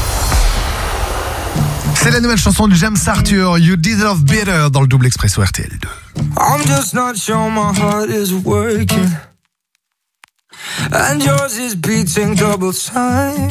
C'est la nouvelle chanson de James Arthur, You Deserve Better, dans le double expresso RTL2. I'm just not sure my heart is working. and yours is beating double time.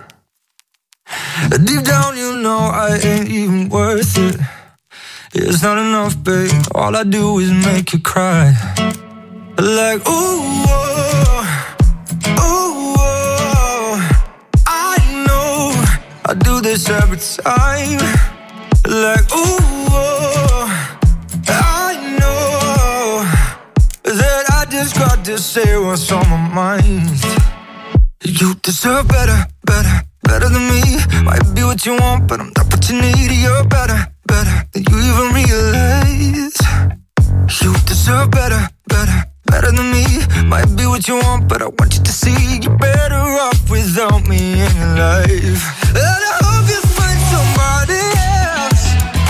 Deep down you know I ain't even worth it. It's not enough, babe. All I do is make you cry. Like, ooh, oh, ooh, oh. I know I do this every time. Like, ooh, oh, I know that I just got to say what's on my mind. You deserve better, better, better than me. Might be what you want, but I'm not what you need. You're better, better than you even realize. You deserve better, better, better than me. Might be what you want, but I want you to see you're better off without me in your life. And I hope you find somebody else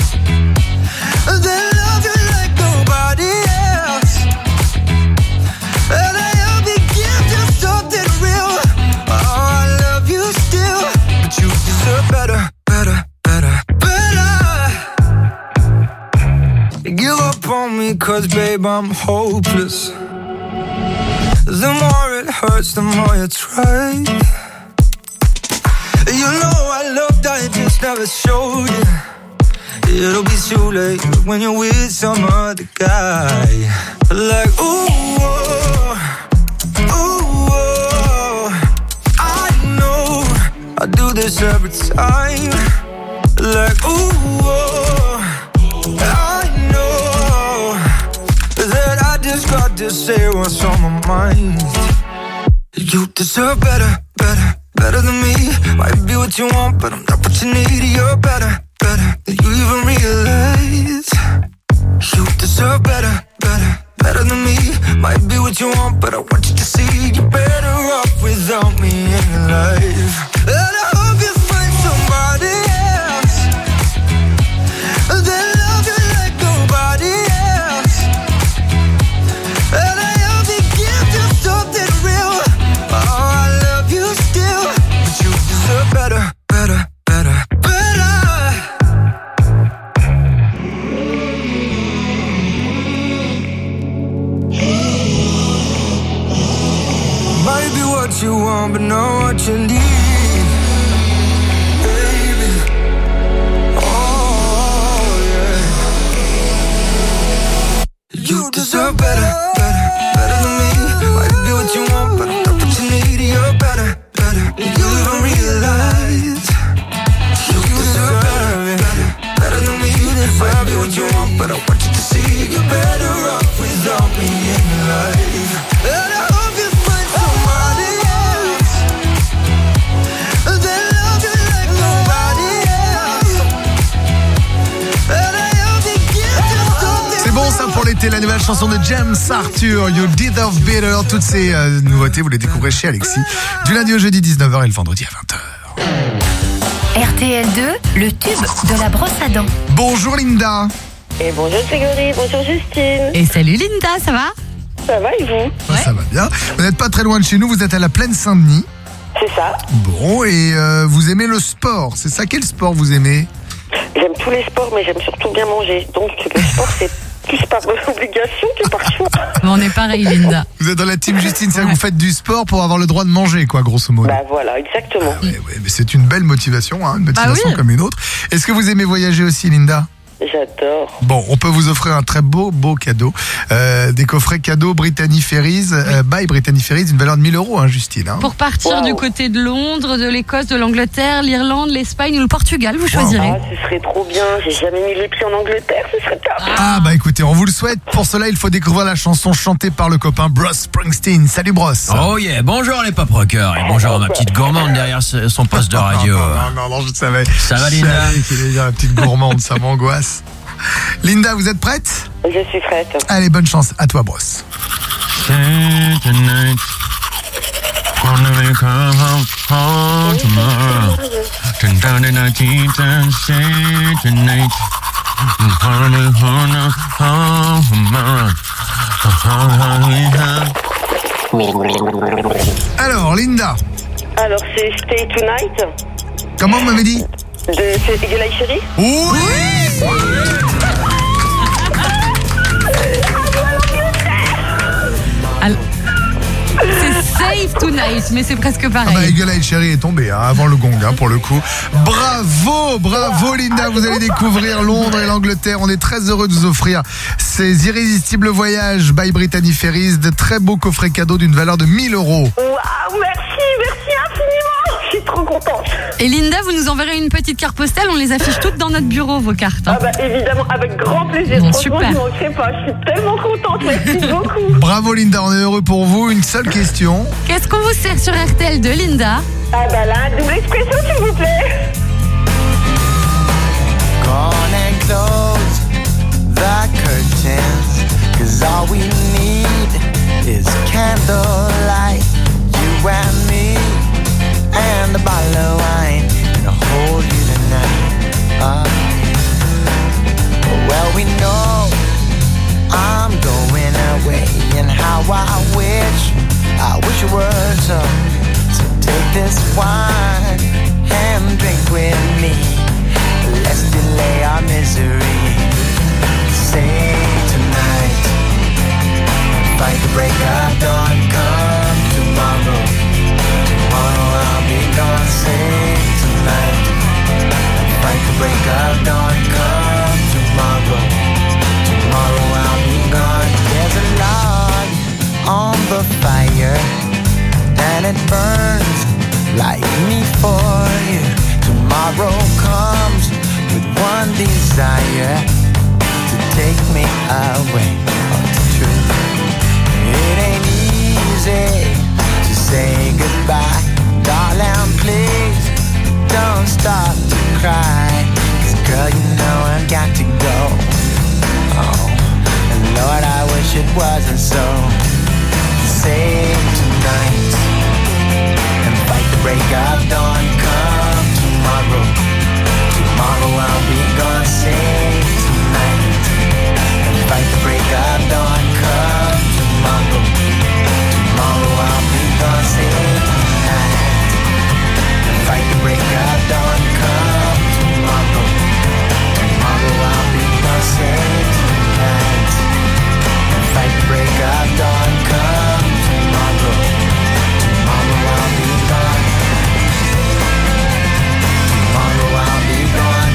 that love you like nobody else. And I hope you give you something real. Oh, I love you still, but you deserve better, better, better, better. Give up on me, cause babe, I'm hopeless. The more it hurts, the more you try. You know I loved, I just never showed you. It'll be too late when you're with some other guy. Like, ooh, oh, ooh, oh. I know I do this every time. Like, ooh, oh, I know that I just got to say what's on my mind. You deserve better, better, better than me. Might be what you want, but I'm not what you need. You're better, better than you even realize. You deserve better, better, better than me. Might be what you want, but I want you to see you're better off without me in your life. And I hope you find somebody else that love you like nobody else. And I hope you give you something real. Oh, I love you still, but you deserve better, better, better, better. Might be what you want, but not what you need, baby. Oh, yeah. You deserve better, better, better than me. Might be what you want, but I'm not what you need. You're better, better than you even realize. You deserve better, better, better than me. Might be what you want, but I want you to see you're better off without me in your life. And I hope you find somebody else that love you like nobody else. And I hope you give you something. C'est bon ça pour l'été, la nouvelle chanson de James Arthur, You Deserve Better. Toutes ces nouveautés, vous les découvrez chez Alexis. Du lundi au jeudi 19h et le vendredi à 20h. RTL2, le tube de la brosse à dents. Bonjour Linda. Et bonjour Grégory, bonjour Justine. Et salut Linda, ça va? Ça va et vous? Ça va bien. Vous n'êtes pas très loin de chez nous, vous êtes à la Plaine Saint-Denis. C'est ça. Bon, et vous aimez le sport, c'est ça? Quel sport vous aimez? J'aime tous les sports, mais j'aime surtout bien manger. Donc le sport, c'est plus par obligation que par choix. On est pareil Linda. Vous êtes dans la team Justine, c'est-à-dire que vous faites du sport pour avoir le droit de manger, quoi, grosso modo. Bah voilà, exactement. Ouais, mais c'est une belle motivation, hein, une motivation comme une autre. Est-ce que vous aimez voyager aussi, Linda? J'adore. Bon, on peut vous offrir un très beau cadeau. Des coffrets cadeaux Brittany Ferries, by Brittany Ferries, une valeur de 1 000 €, hein, Justine. Hein. Pour partir du côté de Londres, de l'Écosse, de l'Angleterre, l'Irlande, l'Espagne ou le Portugal, vous choisirez. Ah, ce serait trop bien. J'ai jamais mis les pieds en Angleterre, ce serait top. Ah bah écoutez, on vous le souhaite. Pour cela, il faut découvrir la chanson chantée par le copain Bruce Springsteen. Salut Bruce. Oh yeah, bonjour les pop rockers et bonjour à ma petite gourmande derrière son poste de radio. Non, je savais. Ça va Linda? Je savais qu'il allait dire la petite gourmande, ça m'angoisse. Linda, vous êtes prête? Je suis prête. Allez, bonne chance. À toi, Bruce. Alors, Linda. Alors, c'est Stay Tonight. Comment vous m'avez dit? C'est Eagle-Eye Cherry. Oui. C'est Save Tonight, mais c'est presque pareil. Ah bah, Eagle Eye Cherry est tombé avant le gong, pour le coup. Bravo Linda, vous allez découvrir Londres et l'Angleterre. On est très heureux de vous offrir ces irrésistibles voyages by Brittany Ferries, de très beaux coffrets cadeaux d'une valeur de 1 000 €. Waouh, merci infiniment. Je suis trop contente. Et Linda, vous nous enverrez une petite carte postale, on les affiche toutes dans notre bureau, vos cartes. Ah bah évidemment, avec grand plaisir. Bon, Franchement, super. je ne manquerai pas. Je suis tellement contente. Merci beaucoup. Bravo Linda, on est heureux pour vous. Une seule question. Qu'est-ce qu'on vous sert sur RTL de Linda? Ah bah là, double expresso s'il vous plaît. Gone and close the curtains, 'cause all we need is candlelight, you and me, and a bottle of wine, and I'll hold you tonight. Well, we know I'm going away, and how I wish it were so. So take this wine and drink with me. Let's delay our misery. Say tonight, fight the break of dawn. Come tomorrow, tomorrow I'll be gone. Say tonight, fight the break of dawn. Come tomorrow, tomorrow I'll be gone. There's a log on the fire, and it burns like me for you. Tomorrow comes with one desire, to take me away. Oh, it's true. It ain't easy to say goodbye. Darling, please don't stop to cry. 'Cause girl, you know I've got to go. Oh, and Lord, I wish it wasn't so. Save tonight and fight the break of dawn. Come tomorrow, tomorrow I'll be gone. Save tonight and fight the break of dawn. Come tomorrow, tomorrow I'll be gone. Save tonight and fight the break of dawn. Come tomorrow, tomorrow I'll be gone. Save tonight and fight the break of dawn. Come tomorrow, tomorrow I'll be gone. Tomorrow I'll be gone.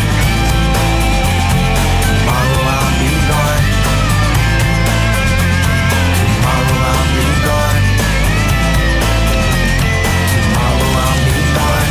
Tomorrow I'll be gone. Tomorrow I'll be gone. Tomorrow I'll be gone.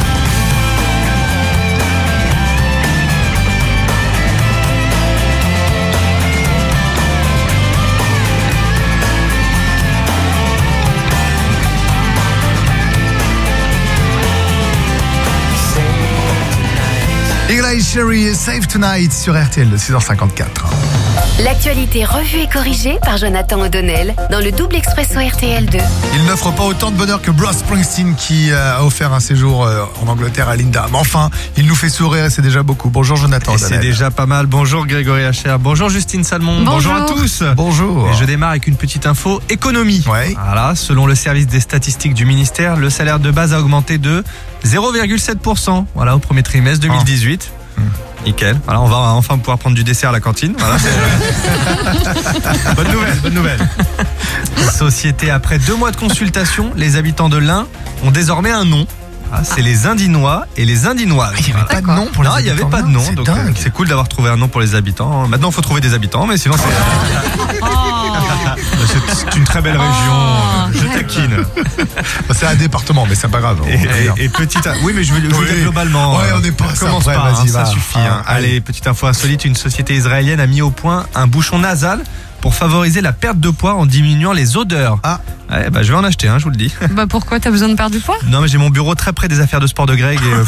Eagle Eye Cherry et Save Tonight sur RTL de 6h54. L'actualité revue et corrigée par Jonathan O'Donnell dans le double expresso RTL2. Il n'offre pas autant de bonheur que Bruce Springsteen qui a offert un séjour en Angleterre à Linda. Mais enfin, il nous fait sourire et c'est déjà beaucoup. Bonjour Jonathan O'Donnell. C'est déjà pas mal. Bonjour Grégory Hacher. Bonjour Justine Salmon. Bonjour. À tous. Bonjour. Et je démarre avec une petite info économie. Ouais. Voilà, selon le service des statistiques du ministère, le salaire de base a augmenté de 0,7%. Voilà, au premier trimestre 2018. Nickel. Voilà, on va enfin pouvoir prendre du dessert à la cantine. Voilà, bonne nouvelle. Société, après 2 mois de consultation, les habitants de l'Ain ont désormais un nom. Ah, c'est les Indinois et les Indinoises. Il n'y avait pas de nom pour les habitants. Non, il n'y avait pas de nom. C'est Donc dingue. c'est cool d'avoir trouvé un nom pour les habitants. Maintenant, il faut trouver des habitants, mais sinon c'est une très belle région. Je taquine. C'est un département, mais c'est pas grave. Et petite. Oui, mais je veux dire globalement. Ouais, on n'est pas ça. Commence Après, pas, vas-y, ça va. suffit. Allez, petite info insolite, une société israélienne a mis au point un bouchon nasal pour favoriser la perte de poids en diminuant les odeurs. Ah. Ouais, bah, je vais en acheter un, je vous le dis. Bah pourquoi, t'as besoin de perdre du poids? Non, mais j'ai mon bureau très près des affaires de sport de Greg et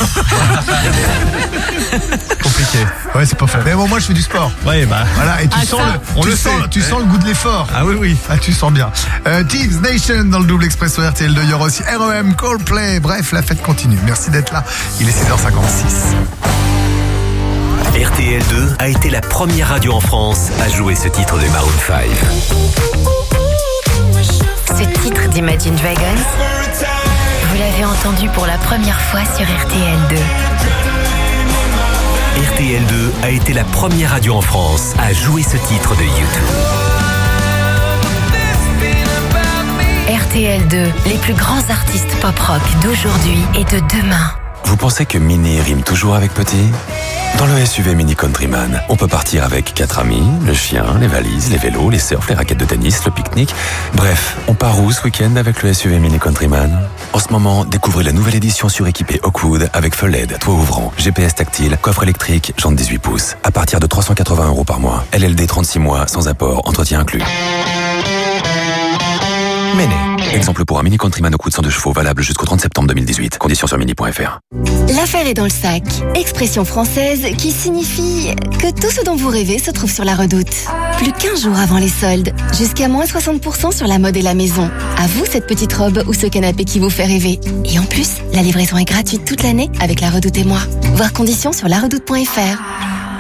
compliqué. Ouais, c'est pas fait. Mais bon, moi je fais du sport. Ouais, bah voilà, et tu sens tu sens le goût de l'effort. Ah oui. Ah, tu sens bien. Thieves Nation dans le double expresso RTL2. Il y aura aussi REM, Coldplay. Bref, la fête continue. Merci d'être là. Il est 6h56. RTL2 a été la première radio en France à jouer ce titre de Maroon 5. Ce titre d'Imagine Dragons, vous l'avez entendu pour la première fois sur RTL2. RTL2 a été la première radio en France à jouer ce titre de YouTube. RTL2, les plus grands artistes pop-rock d'aujourd'hui et de demain. Vous pensez que mini rime toujours avec petit ? Dans le SUV Mini Countryman, on peut partir avec 4 amis, le chien, les valises, les vélos, les surfs, les raquettes de tennis, le pique-nique. Bref, on part où ce week-end avec le SUV Mini Countryman ? En ce moment, découvrez la nouvelle édition suréquipée Oakwood avec feu LED, toit ouvrant, GPS tactile, coffre électrique, jantes 18 pouces. À partir de 380 € par mois. LLD 36 mois, sans apport, entretien inclus. Mini. Exemple pour un Mini Countryman Oakwood 102 chevaux valable jusqu'au 30 septembre 2018. Conditions sur mini.fr. L'affaire est dans le sac. Expression française qui signifie que tout ce dont vous rêvez se trouve sur la Redoute. Plus qu'1 jour avant les soldes. Jusqu'à moins 60% sur la mode et la maison. À vous cette petite robe ou ce canapé qui vous fait rêver. Et en plus, la livraison est gratuite toute l'année avec la Redoute et moi. Voir conditions sur laredoute.fr.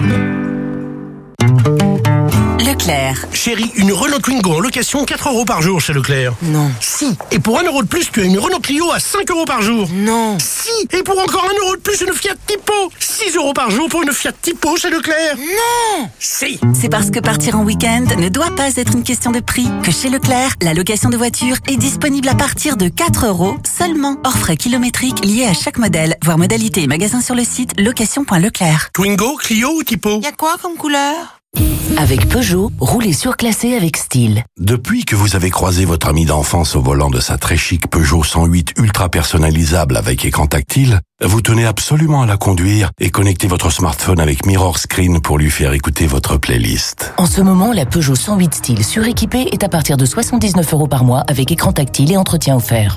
Leclerc. Chérie, une Renault Twingo en location 4 € par jour chez Leclerc. Non. Si. Et pour 1 € de plus, tu as une Renault Clio à 5 € par jour. Non. Si. Et pour encore 1 € de plus, une Fiat Tipo. 6 € par jour pour une Fiat Tipo chez Leclerc. Non. Si. C'est parce que partir en week-end ne doit pas être une question de prix que chez Leclerc, la location de voiture est disponible à partir de 4 € seulement. Hors frais kilométriques liés à chaque modèle. Voir modalité et magasin sur le site location.leclerc. Twingo, Clio ou Tipo ? Y a quoi comme couleur ? Avec Peugeot, roulez surclassé avec style. Depuis que vous avez croisé votre ami d'enfance au volant de sa très chic Peugeot 108 ultra personnalisable avec écran tactile, vous tenez absolument à la conduire et connectez votre smartphone avec Mirror Screen pour lui faire écouter votre playlist. En ce moment, la Peugeot 108 style suréquipée est à partir de 79 € par mois avec écran tactile et entretien offert.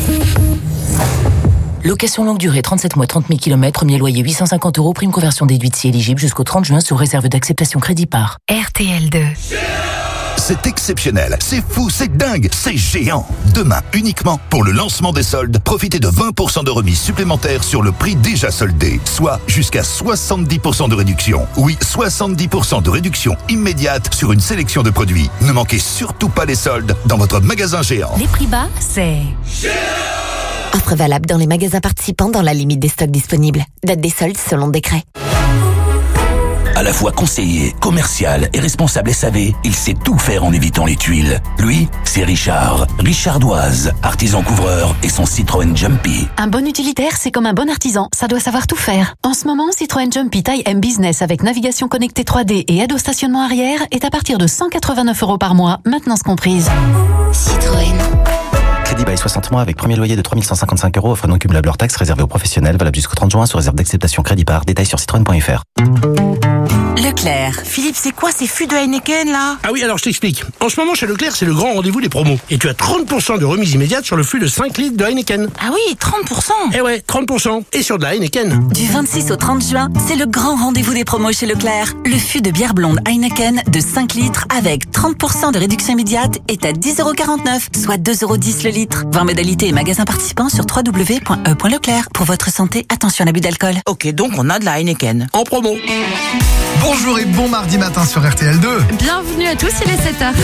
Location longue durée, 37 mois, 30 000 km, premier loyer 850 €, prime conversion déduite si éligible jusqu'au 30 juin sous réserve d'acceptation crédit par. RTL2. C'est exceptionnel, c'est fou, c'est dingue, c'est géant. Demain, uniquement pour le lancement des soldes, profitez de 20% de remise supplémentaire sur le prix déjà soldé, soit jusqu'à 70% de réduction. Oui, 70% de réduction immédiate sur une sélection de produits. Ne manquez surtout pas les soldes dans votre magasin géant. Les prix bas, c'est... Offre valable dans les magasins participants dans la limite des stocks disponibles. Date des soldes selon décret. À la fois conseiller, commercial et responsable SAV, il sait tout faire en évitant les tuiles. Lui, c'est Richard. Richardoise, artisan couvreur et son Citroën Jumpy. Un bon utilitaire, c'est comme un bon artisan, ça doit savoir tout faire. En ce moment, Citroën Jumpy taille M Business avec navigation connectée 3D et aide au stationnement arrière est à partir de 189 € par mois, maintenance comprise. Citroën. Crédit bail 60 mois avec premier loyer de 3 155 €, offre non cumulable hors taxe réservée aux professionnels, valable jusqu'au 30 juin sous réserve d'acceptation crédit par. Détails sur citroën.fr. Leclerc. Philippe, c'est quoi ces fûts de Heineken là ? Ah oui, alors je t'explique. En ce moment chez Leclerc, c'est le grand rendez-vous des promos. Et tu as 30% de remise immédiate sur le fût de 5 litres de Heineken. Ah oui, 30%. Eh ouais, 30%. Et sur de la Heineken. Du 26 au 30 juin, c'est le grand rendez-vous des promos chez Leclerc. Le fût de bière blonde Heineken de 5 litres avec 30% de réduction immédiate est à 10,49 €, soit 2,10 € le litre. Voir modalité et magasins participants sur www.e.leclerc. Pour votre santé, attention à l'abus d'alcool. Ok, donc on a de la Heineken. En promo. Bonjour et bon mardi matin sur RTL2. Bienvenue à tous, il est 7h.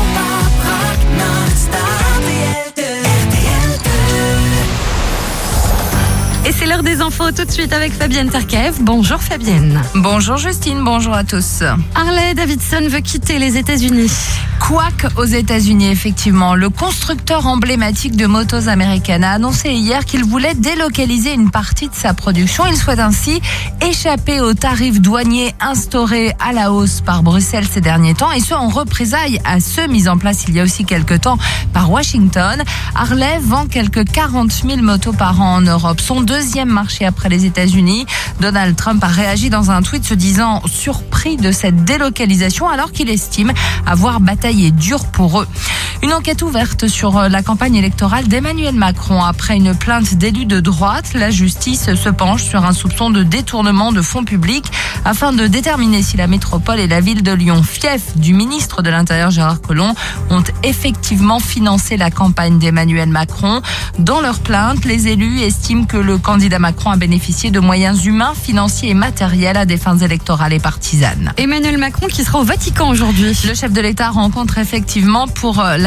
Et c'est l'heure des infos tout de suite avec Fabienne Terkev. Bonjour Fabienne. Bonjour Justine, bonjour à tous. Harley Davidson veut quitter les États-Unis. Couac aux États-Unis, effectivement. Le constructeur emblématique de motos américaines a annoncé hier qu'il voulait délocaliser une partie de sa production. Il souhaite ainsi échapper aux tarifs douaniers instaurés à la hausse par Bruxelles ces derniers temps, et ce en représailles à ceux mis en place il y a aussi quelques temps par Washington. Harley vend quelques 40 000 motos par an en Europe. Son deuxième marché après les États-Unis. Donald Trump a réagi dans un tweet se disant surpris de cette délocalisation alors qu'il estime avoir bataillé dur pour eux. Une enquête ouverte sur la campagne électorale d'Emmanuel Macron. Après une plainte d'élus de droite, la justice se penche sur un soupçon de détournement de fonds publics afin de déterminer si la métropole et la ville de Lyon, fief du ministre de l'Intérieur Gérard Collomb, ont effectivement financé la campagne d'Emmanuel Macron. Dans leur plainte, les élus estiment que le candidat Macron a bénéficié de moyens humains, financiers et matériels à des fins électorales et partisanes. Emmanuel Macron qui sera au Vatican aujourd'hui. Le chef de l'État rencontre effectivement pour la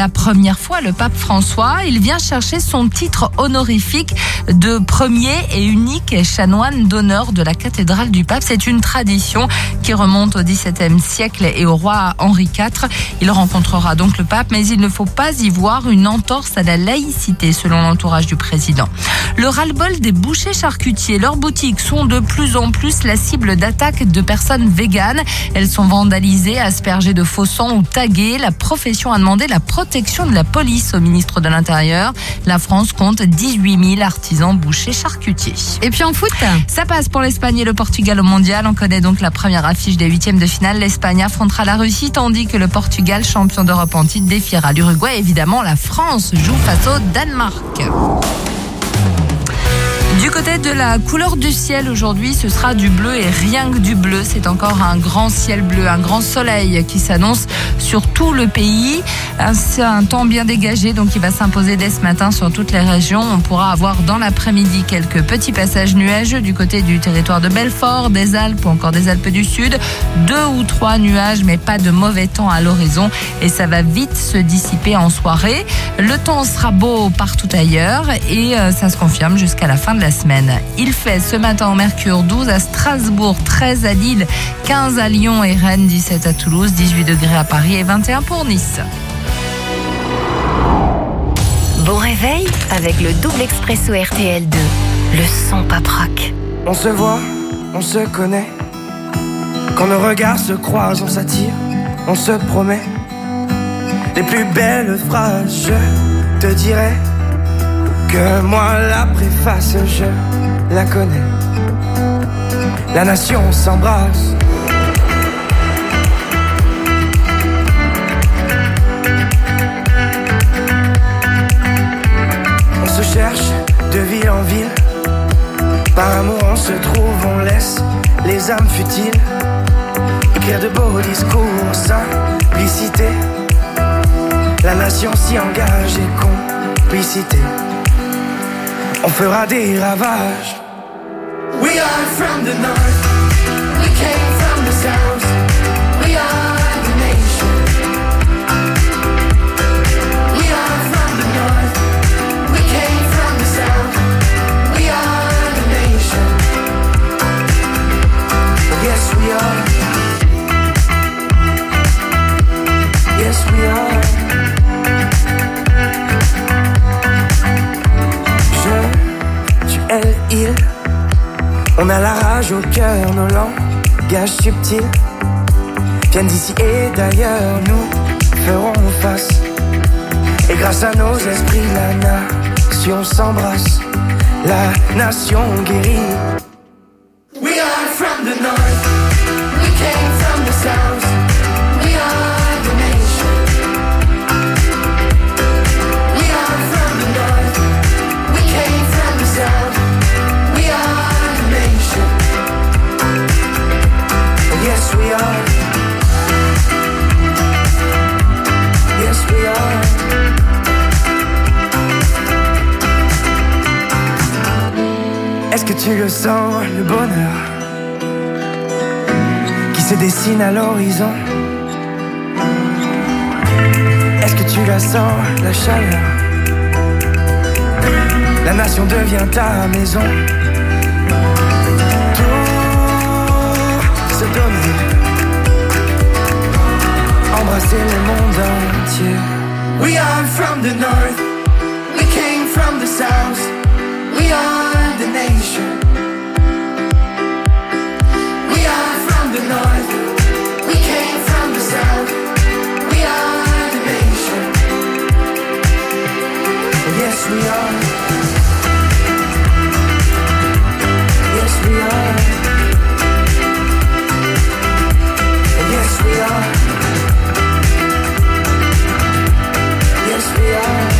la première fois le pape François. Il vient chercher son titre honorifique de premier et unique chanoine d'honneur de la cathédrale du pape. C'est une tradition qui remonte au XVIIe siècle et au roi Henri IV. Il rencontrera donc le pape, mais il ne faut pas y voir une entorse à la laïcité, selon l'entourage du président. Le ras-le-bol des bouchers charcutiers. Leurs boutiques sont de plus en plus la cible d'attaques de personnes véganes. Elles sont vandalisées, aspergées de faux sang ou taguées. La profession a demandé la protection de la police au ministre de l'Intérieur. La France compte 18 000 artisans bouchers charcutiers. Et puis en foot, ça passe pour l'Espagne et le Portugal au mondial. On connaît donc la première affiche des huitièmes de finale. L'Espagne affrontera la Russie, tandis que le Portugal, champion d'Europe en titre, défiera l'Uruguay. Évidemment, la France joue face au Danemark. Du côté de la couleur du ciel, aujourd'hui, ce sera du bleu et rien que du bleu. C'est encore un grand ciel bleu, un grand soleil qui s'annonce sur tout le pays. C'est un temps bien dégagé, donc il va s'imposer dès ce matin sur toutes les régions. On pourra avoir dans l'après-midi quelques petits passages nuageux du côté du territoire de Belfort, des Alpes ou encore des Alpes du Sud. 2 ou 3 nuages, mais pas de mauvais temps à l'horizon. Et ça va vite se dissiper en soirée. Le temps sera beau partout ailleurs et ça se confirme jusqu'à la fin de la semaine. Il fait ce matin au Mercure 12 à Strasbourg, 13 à Lille, 15 à Lyon et Rennes, 17 à Toulouse, 18 degrés à Paris et 21 pour Nice. Bon réveil avec le double expresso RTL2. Le son pop rock. On se voit, on se connaît. Quand nos regards se croisent, on s'attire, on se promet. Les plus belles phrases, je te dirai que moi la préface, je la connais. La nation s'embrasse. On se cherche de ville en ville. Par amour on se trouve, on laisse les âmes futiles écrire de beaux discours, simplicité. La nation s'y engage et complicité. On fera des ravages. We are from the north, we came from the south, we are the nation. We are from the north, we came from the south, we are the nation. Yes we are, yes we are. Elle, il, on a la rage au cœur, nos langages subtils viennent d'ici et d'ailleurs, nous ferons face. Et grâce à nos esprits, la nation s'embrasse, la nation guérit. We are from the north, we came from the south, we are the nation. We are from the north, we came from the south. Yes we are. Yes we are. Est-ce que tu le sens, le bonheur qui se dessine à l'horizon? Est-ce que tu la sens, la chaleur? La nation devient ta maison. Se donner, embrasser le monde entier. We are from the north, we came from the south, we are the nation. We are from the north, we came from the south, we are the nation. Yes we are. Yes we are. Yes we are. Yes we are.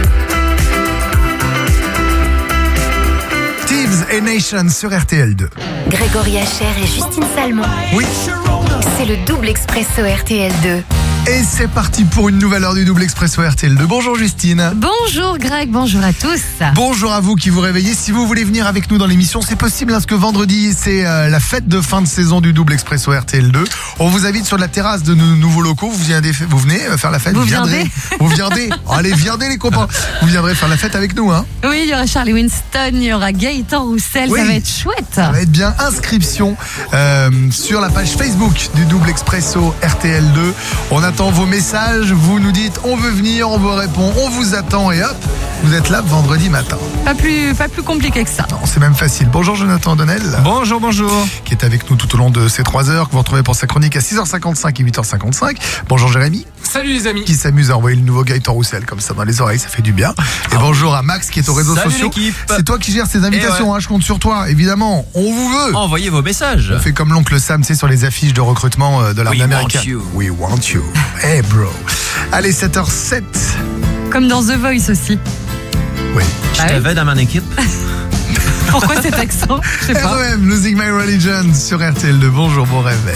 Thieves et Nation sur RTL2. Grégory Hacher et Justine Salmon. Oui. C'est le double expresso RTL2. Et c'est parti pour une nouvelle heure du double expresso RTL2. Bonjour Justine. Bonjour Greg, bonjour à tous. Bonjour à vous qui vous réveillez. Si vous voulez venir avec nous dans l'émission, c'est possible parce que vendredi, c'est la fête de fin de saison du double expresso RTL2. On vous invite sur la terrasse de nos nouveaux locaux. Vous venez faire la fête. Vous viendrez. Allez, viendrez les copains. Vous viendrez faire la fête avec nous, hein. Oui, il y aura Charlie Winston, il y aura Gaëtan Roussel, Oui. ça va être chouette. Ça va être bien. Inscription sur la page Facebook du double expresso RTL2. On attend vos messages. Vous nous dites on veut venir, on vous répond, on vous attend et hop, vous êtes là vendredi matin. Pas plus compliqué que ça. Non, c'est même facile. Bonjour Jonathan Donnel. Bonjour. Qui est avec nous tout au long de ces 3 heures, que vous retrouvez pour sa chronique à 6h55 et 8h55. Bonjour Jérémy. Salut les amis. Qui s'amuse à envoyer le nouveau Gaëtan Roussel comme ça dans les oreilles, ça fait du bien. Et bonjour à Max qui est aux réseaux Salut sociaux. l'équipe. C'est toi qui gères ces invitations, hein, je compte sur toi. Évidemment, on vous veut. Envoyez vos messages. On fait comme l'oncle Sam, c'est sur les affiches de recrutement de l'armée We want américaine. you. We want you. Hey bro. Allez, 7h07. Comme dans The Voice aussi. Oui. Je t'avais dans mon équipe. Pourquoi cet accent? Je sais pas. REM, Losing My Religion sur RTL2. Bonjour, bon réveil.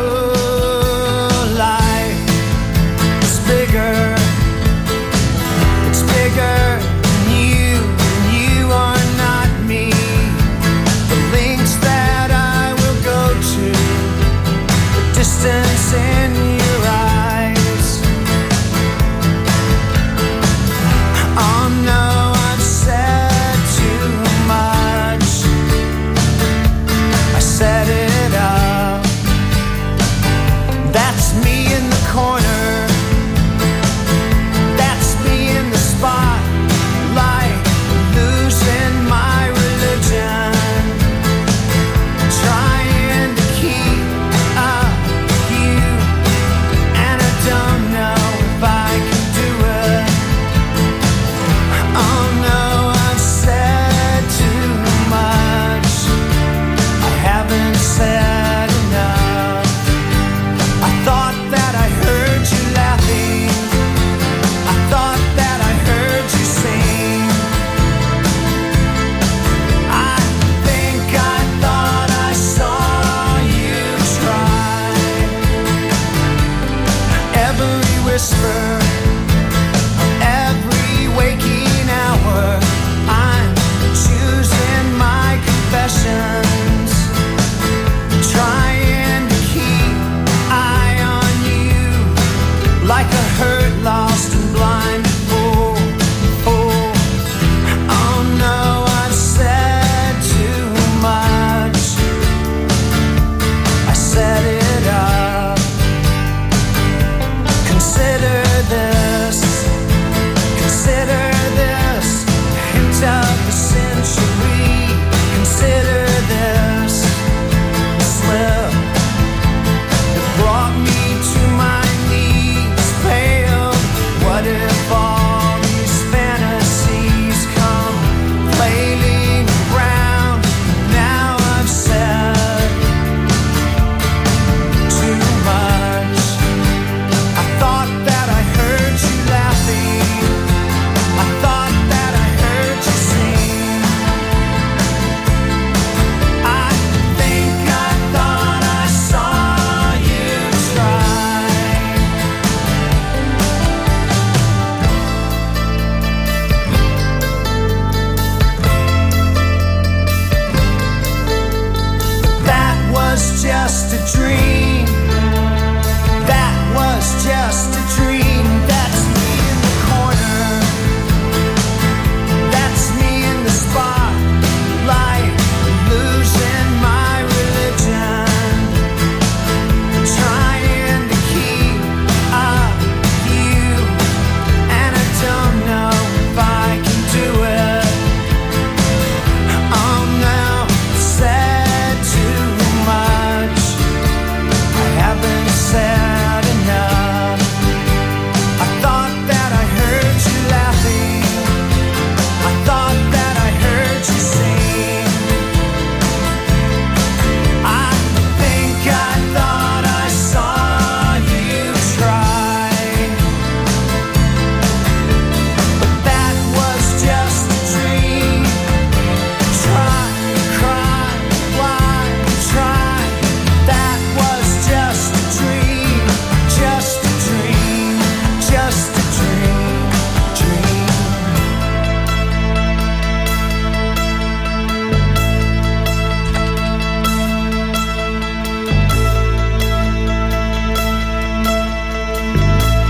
It's bigger than you are not me. The links that I will go to, the distance in your eyes. Oh no, I've said too much. I set it up.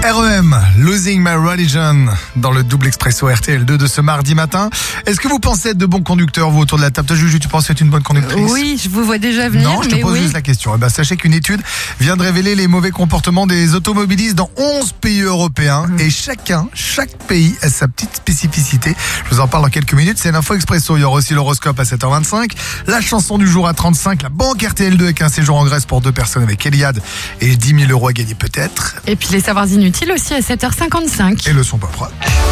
REM, Losing My Religion, dans le double expresso RTL2 de ce mardi matin. Est-ce que vous pensez être de bons conducteurs, vous, autour de la table? Toi, Juju, tu penses être une bonne conductrice? Oui, je vous vois déjà venir. Non, je te pose juste la question. Eh ben, sachez qu'une étude vient de révéler les mauvais comportements des automobilistes dans 11 pays européens. Et chaque pays a sa petite spécificité. Je vous en parle dans quelques minutes. C'est l'info expresso. Il y aura aussi l'horoscope à 7h25. La chanson du jour à 35. La banque RTL2 avec un séjour en Grèce pour 2 personnes avec Eliade et 10 000 euros à gagner peut-être. Et puis les savoirs inutiles aussi à 7h55. Et le son pop rock.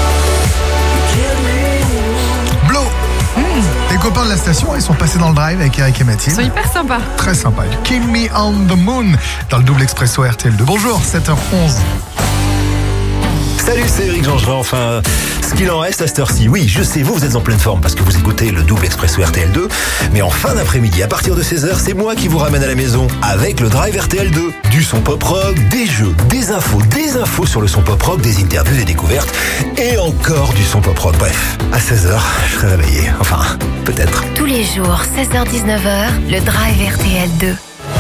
Blow. Les copains de la station, ils sont passés dans le drive avec Eric et Mathilde. Ils sont hyper sympas. Très sympa. Kill Me on the Moon dans le double expresso RTL2. Bonjour, 7h11. Salut, c'est Eric Jean-Jean. Enfin, ce qu'il en reste à cette heure-ci. Oui, je sais, vous êtes en pleine forme parce que vous écoutez le double expresso RTL2. Mais en fin d'après-midi, à partir de 16h, c'est moi qui vous ramène à la maison avec le drive RTL2. Du son pop rock, des jeux, des infos sur le son pop rock, des interviews, des découvertes et encore du son pop rock. Bref, à 16h, je serai réveillé. Enfin, peut-être. Tous les jours, 16h-19h, le drive RTL2.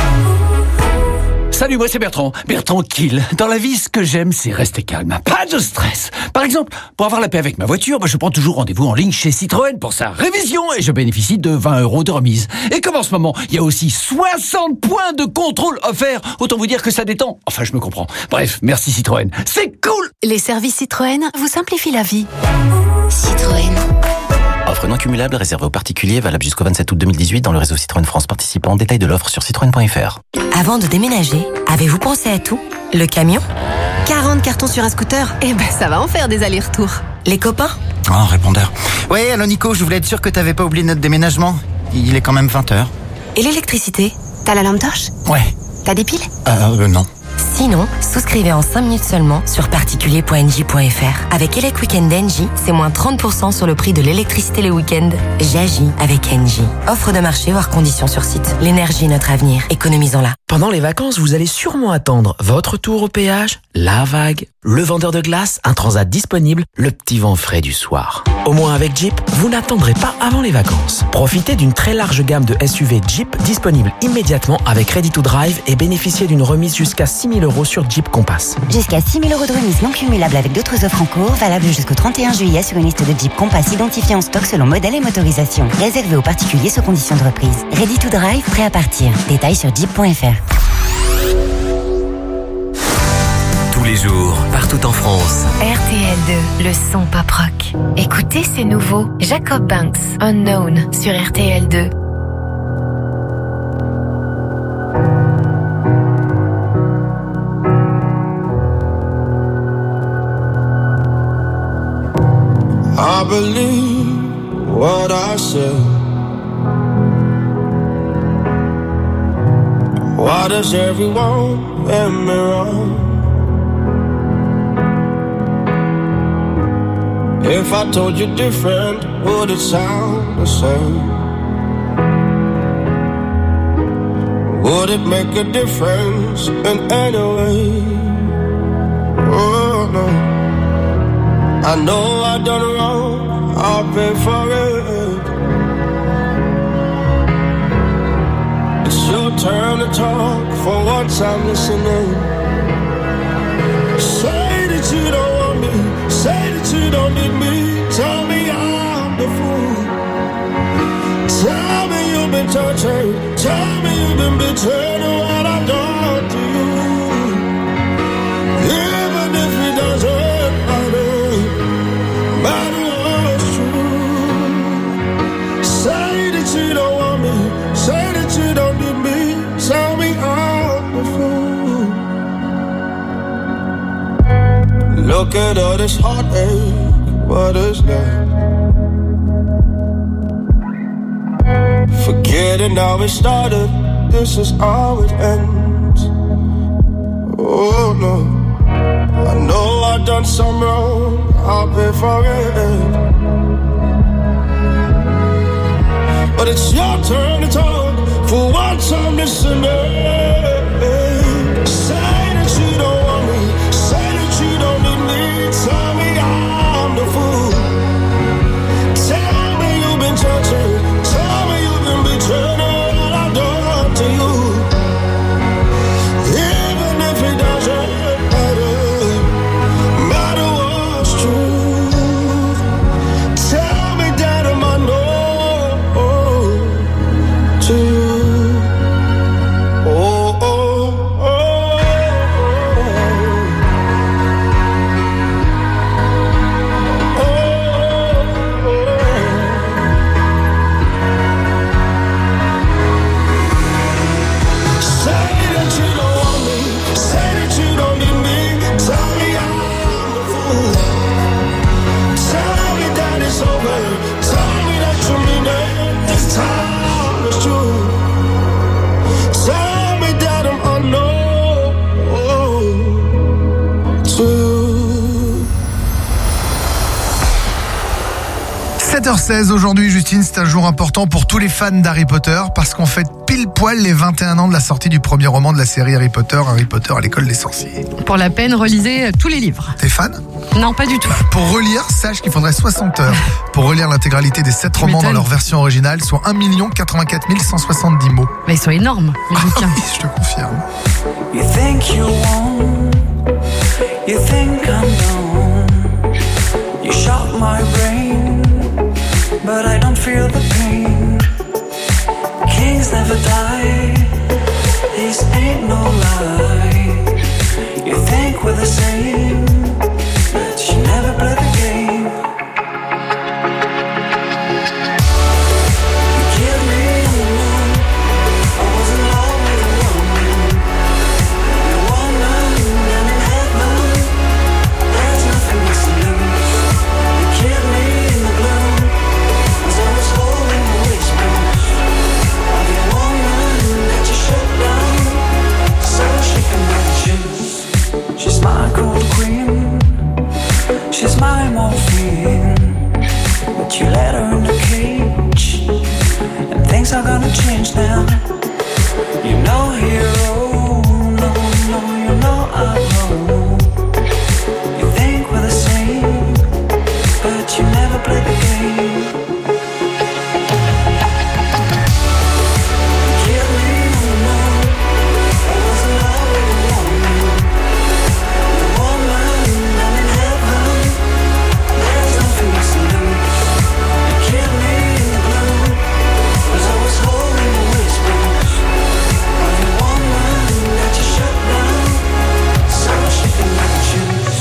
Salut, moi c'est Bertrand. Bertrand Kill. Dans la vie, ce que j'aime, c'est rester calme. Pas de stress. Par exemple, pour avoir la paix avec ma voiture, je prends toujours rendez-vous en ligne chez Citroën pour sa révision et je bénéficie de 20 € de remise. Et comme en ce moment, il y a aussi 60 points de contrôle offerts, autant vous dire que ça détend. Enfin, je me comprends. Bref, merci Citroën. C'est cool! Les services Citroën vous simplifient la vie. Citroën. Offre non cumulable réservée aux particuliers, valable jusqu'au 27 août 2018 dans le réseau Citroën France participant. Détail de l'offre sur citroën.fr. Avant de déménager, avez-vous pensé à tout? Le camion? 40 cartons sur un scooter? Eh ben, ça va en faire des allers-retours. Les copains? Oh, un répondeur. Ouais, allô Nico, je voulais être sûr que t'avais pas oublié notre déménagement. Il est quand même 20h. Et l'électricité? T'as la lampe torche? Ouais. T'as des piles? Non. Sinon, souscrivez en 5 minutes seulement sur particulier.engie.fr. Avec Elec Weekend d'Engie, c'est moins 30% sur le prix de l'électricité le week-end. J'agis avec Engie. Offre de marché, voire conditions sur site. L'énergie est notre avenir. Économisons-la. Pendant les vacances, vous allez sûrement attendre votre tour au péage, la vague, le vendeur de glace, un transat disponible, le petit vent frais du soir. Au moins avec Jeep, vous n'attendrez pas avant les vacances. Profitez d'une très large gamme de SUV Jeep disponible immédiatement avec Ready to Drive et bénéficiez d'une remise jusqu'à 6 000 € sur Jeep Compass. Jusqu'à 6 000 € de remise non cumulable avec d'autres offres en cours, valable jusqu'au 31 juillet sur une liste de Jeep Compass identifiée en stock selon modèle et motorisation. Réservé aux particuliers sous conditions de reprise. Ready to Drive, prêt à partir. Détails sur jeep.fr. Tous les jours, partout en France. RTL2, le son pop rock. Écoutez, c'est nouveau. Jacob Banks, Unknown, sur RTL2. I believe what I say. Why does everyone let me wrong? If I told you different, would it sound the same? Would it make a difference in any way? Oh no, I know I done wrong, I'll pay for it. It's your turn to talk, for once I'm listening. Say that you don't want me, say that you don't need me. Tell me I'm the fool. Tell me you've been tortured, tell me you've been betrayed, and what I've done to you. Even if it doesn't matter what's true. Say that you don't want me, say that you don't need me. Tell me I'm the fool. Look at all this heartache, what is that? Forgetting how it started, this is how it ends. Oh no, I know I've done some wrong, I'll pay for it. But it's your turn to talk, for once I'm listening. Say that you don't want me, say that you don't need me. Tell me I'm the fool. Tell me you've been tortured, tell me you've been betrayed, and all I've done to you. Even if it doesn't matter, Française aujourd'hui, Justine, c'est un jour important pour tous les fans d'Harry Potter parce qu'on fête pile poil les 21 ans de la sortie du premier roman de la série Harry Potter à l'école des sorciers. Pour la peine, relisez tous les livres. T'es fan ? Non, pas du tout. Pour relire, sache qu'il faudrait 60 heures pour relire l'intégralité des 7 romans dans leur version originale, soit 1 84 170 mots. Mais ils sont énormes, les bouquins. Oui, je te confirme. You think you won, you think I'm gone. You shot my brain, but I don't feel the pain. Kings never die, this ain't no lie. You think we're the same, but you never play the game. You killed me in the moon, I was in love with a woman. A woman and in heaven, there's nothing else to lose. You killed me in the gloom, as I was holding the whispers of your woman that you shut down, so she can wear the shoes. She's my cold queen, she's my morphine, but you let her in the cage, and things are gonna change now. You know, hero, no, you know I know. You think we're the same, but you never play the game. You killed me in the moon, I was in love with a woman. A woman and in heaven, there's nothing else to lose. You killed me in the gloom, as I was holding the whispers of your woman that you shut down, so she can never choose.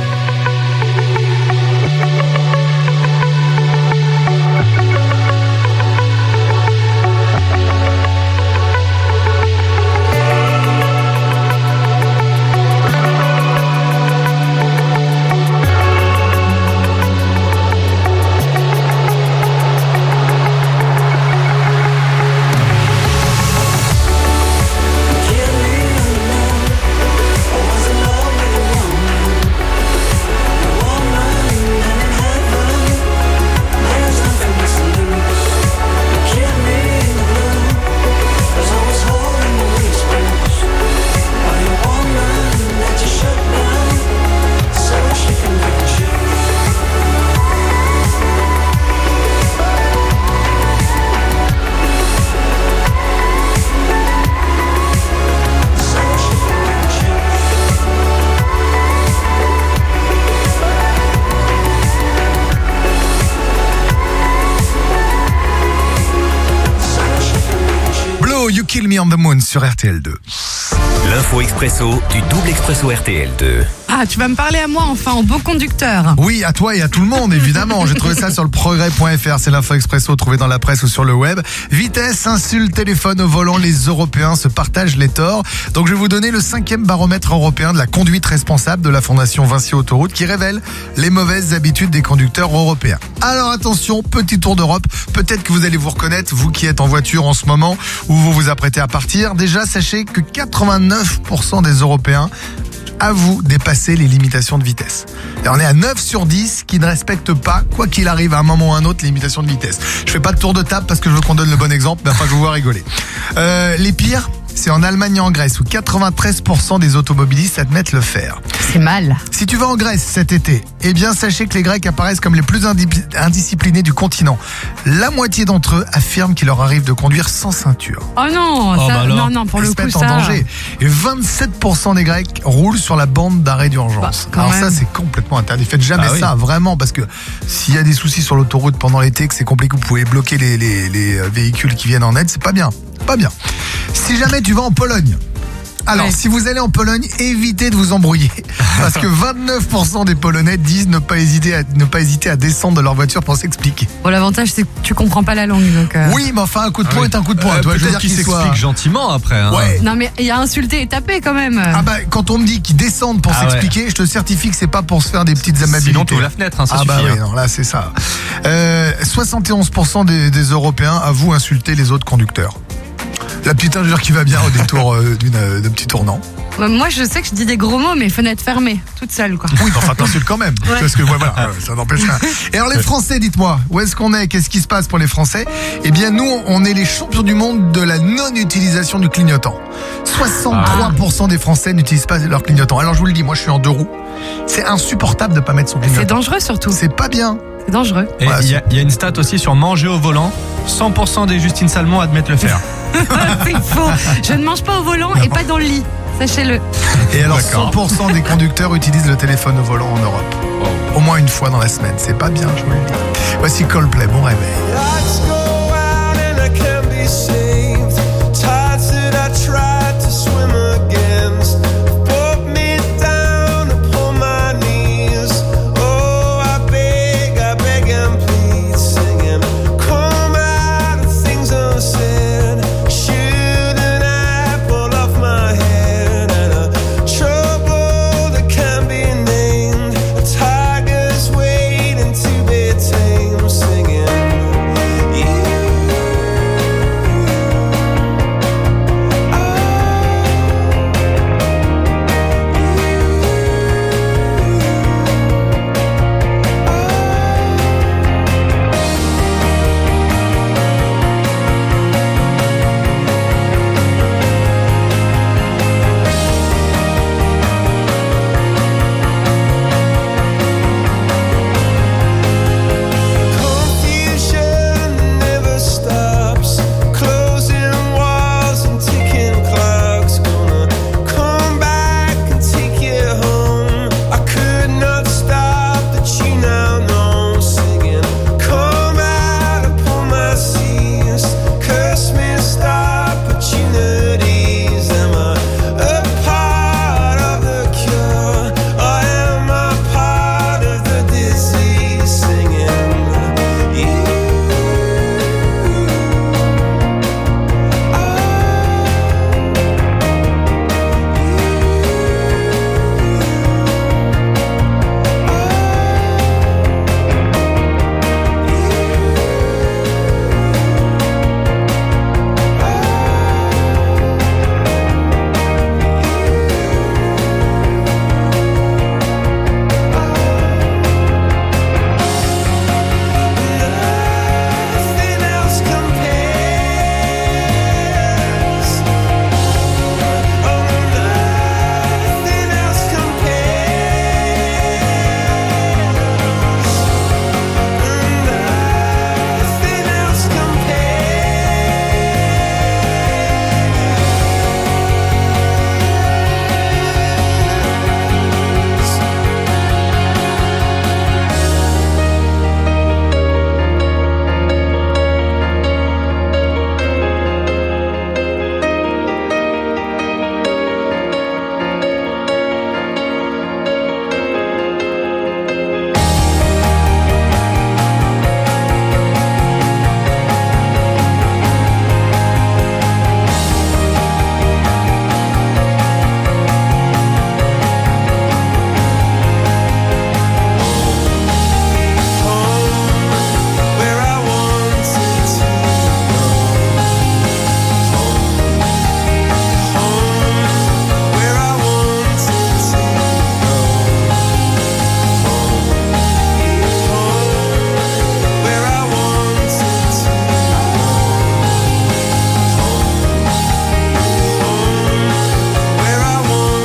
You Kill Me on the Moon sur RTL2. L'info expresso du double expresso RTL2. Ah, tu vas me parler à moi enfin en beau conducteur. Oui, à toi et à tout le monde, évidemment. J'ai trouvé ça sur le progrès.fr. C'est l'info expresso trouvée dans la presse ou sur le web. Vitesse, insulte, téléphone au volant. Les Européens se partagent les torts. Donc, je vais vous donner le 5e baromètre européen de la conduite responsable de la Fondation Vinci Autoroute qui révèle les mauvaises habitudes des conducteurs européens. Alors, attention, petit tour d'Europe. Peut-être que vous allez vous reconnaître, vous qui êtes en voiture en ce moment ou vous vous apprêtez à partir. Déjà, sachez que 89% des Européens avouent dépasser les limitations de vitesse. Et on est à 9 sur 10 qui ne respectent pas, quoi qu'il arrive à un moment ou à un autre, les limitations de vitesse. Je fais pas de tour de table parce que je veux qu'on donne le bon exemple, mais enfin je vous vois rigoler. Les pires, c'est en Allemagne et en Grèce où 93% des automobilistes admettent le faire. C'est mal. Si tu vas en Grèce cet été, eh bien sachez que les Grecs apparaissent comme les plus indisciplinés du continent. La moitié d'entre eux affirment qu'il leur arrive de conduire sans ceinture. Oh non, non, pour le coup Ils se mettent en danger. Et 27% des Grecs roulent sur la bande d'arrêt d'urgence. Alors ça, c'est complètement interdit. Faites jamais ça, vraiment, parce que s'il y a des soucis sur l'autoroute pendant l'été, que c'est compliqué, vous pouvez bloquer les véhicules qui viennent en aide, c'est pas bien. Pas bien. Si jamais tu vas en Pologne, alors si vous allez en Pologne, évitez de vous embrouiller parce que 29% des Polonais disent ne pas hésiter à descendre de leur voiture pour s'expliquer. Bon, l'avantage c'est que tu comprends pas la langue donc. Oui, mais enfin un coup de poing est un coup de poing. Peut-être qu'il s'explique gentiment après. Hein. Ouais. Non mais il y a insulté et tapé quand même. Ah bah quand on me dit qu'ils descendent pour s'expliquer, je te certifie que c'est pas pour se faire des petites amabilités. Sinon tu ouvres la fenêtre, ça suffit. Bah oui, non, là c'est ça. 71% des Européens avouent insulter les autres conducteurs. La petite injure qui va bien au détour d'un petit tournant. Moi, je sais que je dis des gros mots, mais fenêtre fermée, toute seule, quoi. Oui, enfin, t'insultes quand même. Ouais. Parce que, voilà, ça n'empêche rien. Et alors, les Français, dites-moi, où est-ce qu'on est? Qu'est-ce qui se passe pour les Français? Eh bien, nous, on est les champions du monde de la non-utilisation du clignotant. 63% des Français n'utilisent pas leur clignotant. Alors, je vous le dis, moi, je suis en 2 roues. C'est insupportable de pas mettre son clignotant. C'est dangereux, surtout. C'est pas bien. C'est dangereux. Et il y a une stat aussi sur manger au volant. 100% des Justine Salmon admettent le faire. C'est faux. Je ne mange pas au volant et pas dans le lit. Sachez-le. Et alors, D'accord. 100% des conducteurs utilisent le téléphone au volant en Europe. Au moins une fois dans la semaine. C'est pas bien, je vous le dis. Voici Coldplay, bon réveil. Lights go out and I can't be saved. Tides that I tried to swim against put me down upon my knees. Oh, I beg and plead, singing, come out of things unsaid. Shoot an apple off my head and a trouble that can't be named. A tiger's waiting to be tamed, singing. Confusion never stops, closing walls and ticking clocks. Gonna come back and take you home. I could not stop the tune now, no, singing. Come out upon my seas, curse missed opportunities. Am I a part of the cure, or am I part of the disease? Singing. Nothing else compares. Oh, nothing else compares. Nothing else where I wanted to where I wanted to where I wanted to where I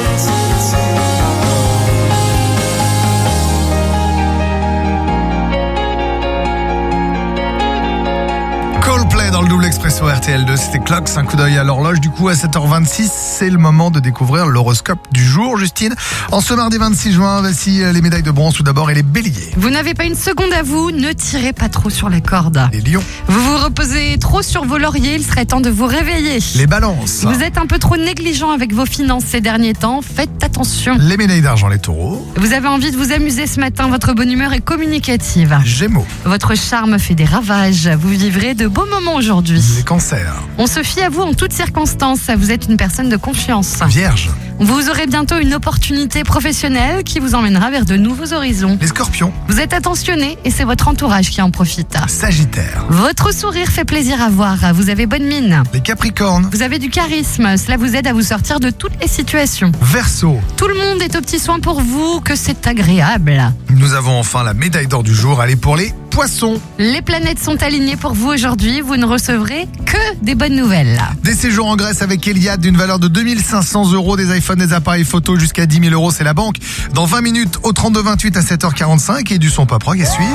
Coldplay dans le double expresso RTL2, c'était Clocks, un coup d'œil à l'horloge. Du coup, à 7h26, c'est le moment de découvrir l'horoscope du jour, Justine. En ce mardi 26 juin, voici les médailles de bronze tout d'abord et les béliers. Vous n'avez pas une seconde à vous, ne tirez pas trop sur la corde. Les lions, Vous vous reposez trop sur vos lauriers, il serait temps de vous réveiller. les balances, Vous êtes un peu trop négligent avec vos finances ces derniers temps, faites attention. les médailles d'argent, les taureaux, Vous avez envie de vous amuser ce matin, votre bonne humeur est communicative. gémeaux, Votre charme fait des ravages, vous vivrez de beaux moments aujourd'hui. les cancers, On se fie à vous en toutes circonstances, vous êtes une personne de confiance. vierges, Vous aurez bientôt une opportunité professionnelle qui vous emmènera vers de nouveaux horizons. Les Scorpions. Vous êtes attentionné et c'est votre entourage qui en profite. Sagittaire. Votre sourire fait plaisir à voir, vous avez bonne mine. Les Capricornes. Vous avez du charisme, cela vous aide à vous sortir de toutes les situations. Verseau. Tout le monde est aux petits soins pour vous, que c'est agréable. Nous avons enfin la médaille d'or du jour, elle est pour les Poissons. Les planètes sont alignées pour vous aujourd'hui, vous ne recevrez que des bonnes nouvelles. Des séjours en Grèce avec Eliade d'une valeur de 2500 €, des iPhones, des appareils photo jusqu'à 10 000 €, c'est la banque. Dans 20 minutes au 32-28 à 7h45 et du son pop rock à suivre.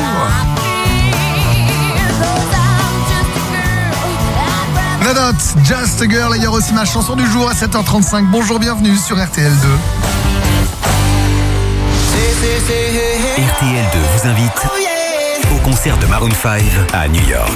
Red Hot, Just a Girl, et il y aura aussi ma chanson du jour à 7h35. Bonjour, bienvenue sur RTL2. RTL2 vous invite au concert de Maroon 5 à New York.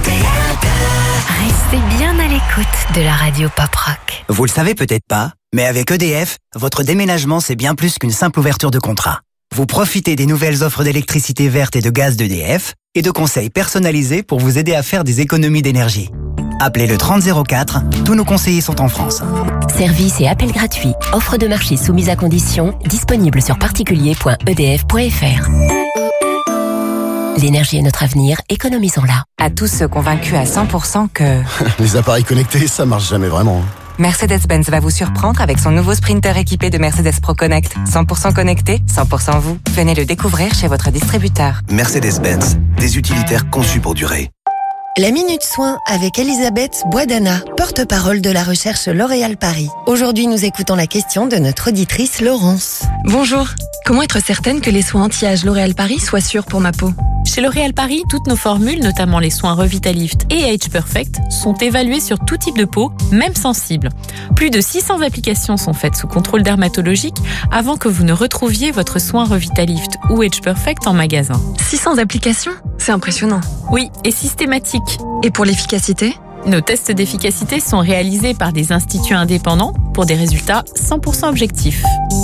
Restez bien à l'écoute de la radio Pop Rock. Vous le savez peut-être pas, mais avec EDF, votre déménagement c'est bien plus qu'une simple ouverture de contrat. Vous profitez des nouvelles offres d'électricité verte et de gaz d'EDF et de conseils personnalisés pour vous aider à faire des économies d'énergie. Appelez le 3004, tous nos conseillers sont en France. Service et appel gratuits. Offre de marché soumise à conditions, disponible sur particulier.edf.fr. L'énergie est notre avenir, économisons-la. À tous ceux convaincus à 100% que... Les appareils connectés, ça marche jamais vraiment. Mercedes-Benz va vous surprendre avec son nouveau Sprinter équipé de Mercedes Pro Connect. 100% connecté, 100% vous. Venez le découvrir chez votre distributeur. Mercedes-Benz, des utilitaires conçus pour durer. La Minute Soin avec Elisabeth Boisdana, porte-parole de la recherche L'Oréal Paris. Aujourd'hui, nous écoutons la question de notre auditrice Laurence. Bonjour, comment être certaine que les soins anti-âge L'Oréal Paris soient sûrs pour ma peau ? Chez L'Oréal Paris, toutes nos formules, notamment les soins Revitalift et Age Perfect, sont évaluées sur tout type de peau, même sensible. Plus de 600 applications sont faites sous contrôle dermatologique avant que vous ne retrouviez votre soin Revitalift ou Age Perfect en magasin. 600 applications ? C'est impressionnant. Oui, et systématique. Et pour l'efficacité ? Nos tests d'efficacité sont réalisés par des instituts indépendants pour des résultats 100% objectifs.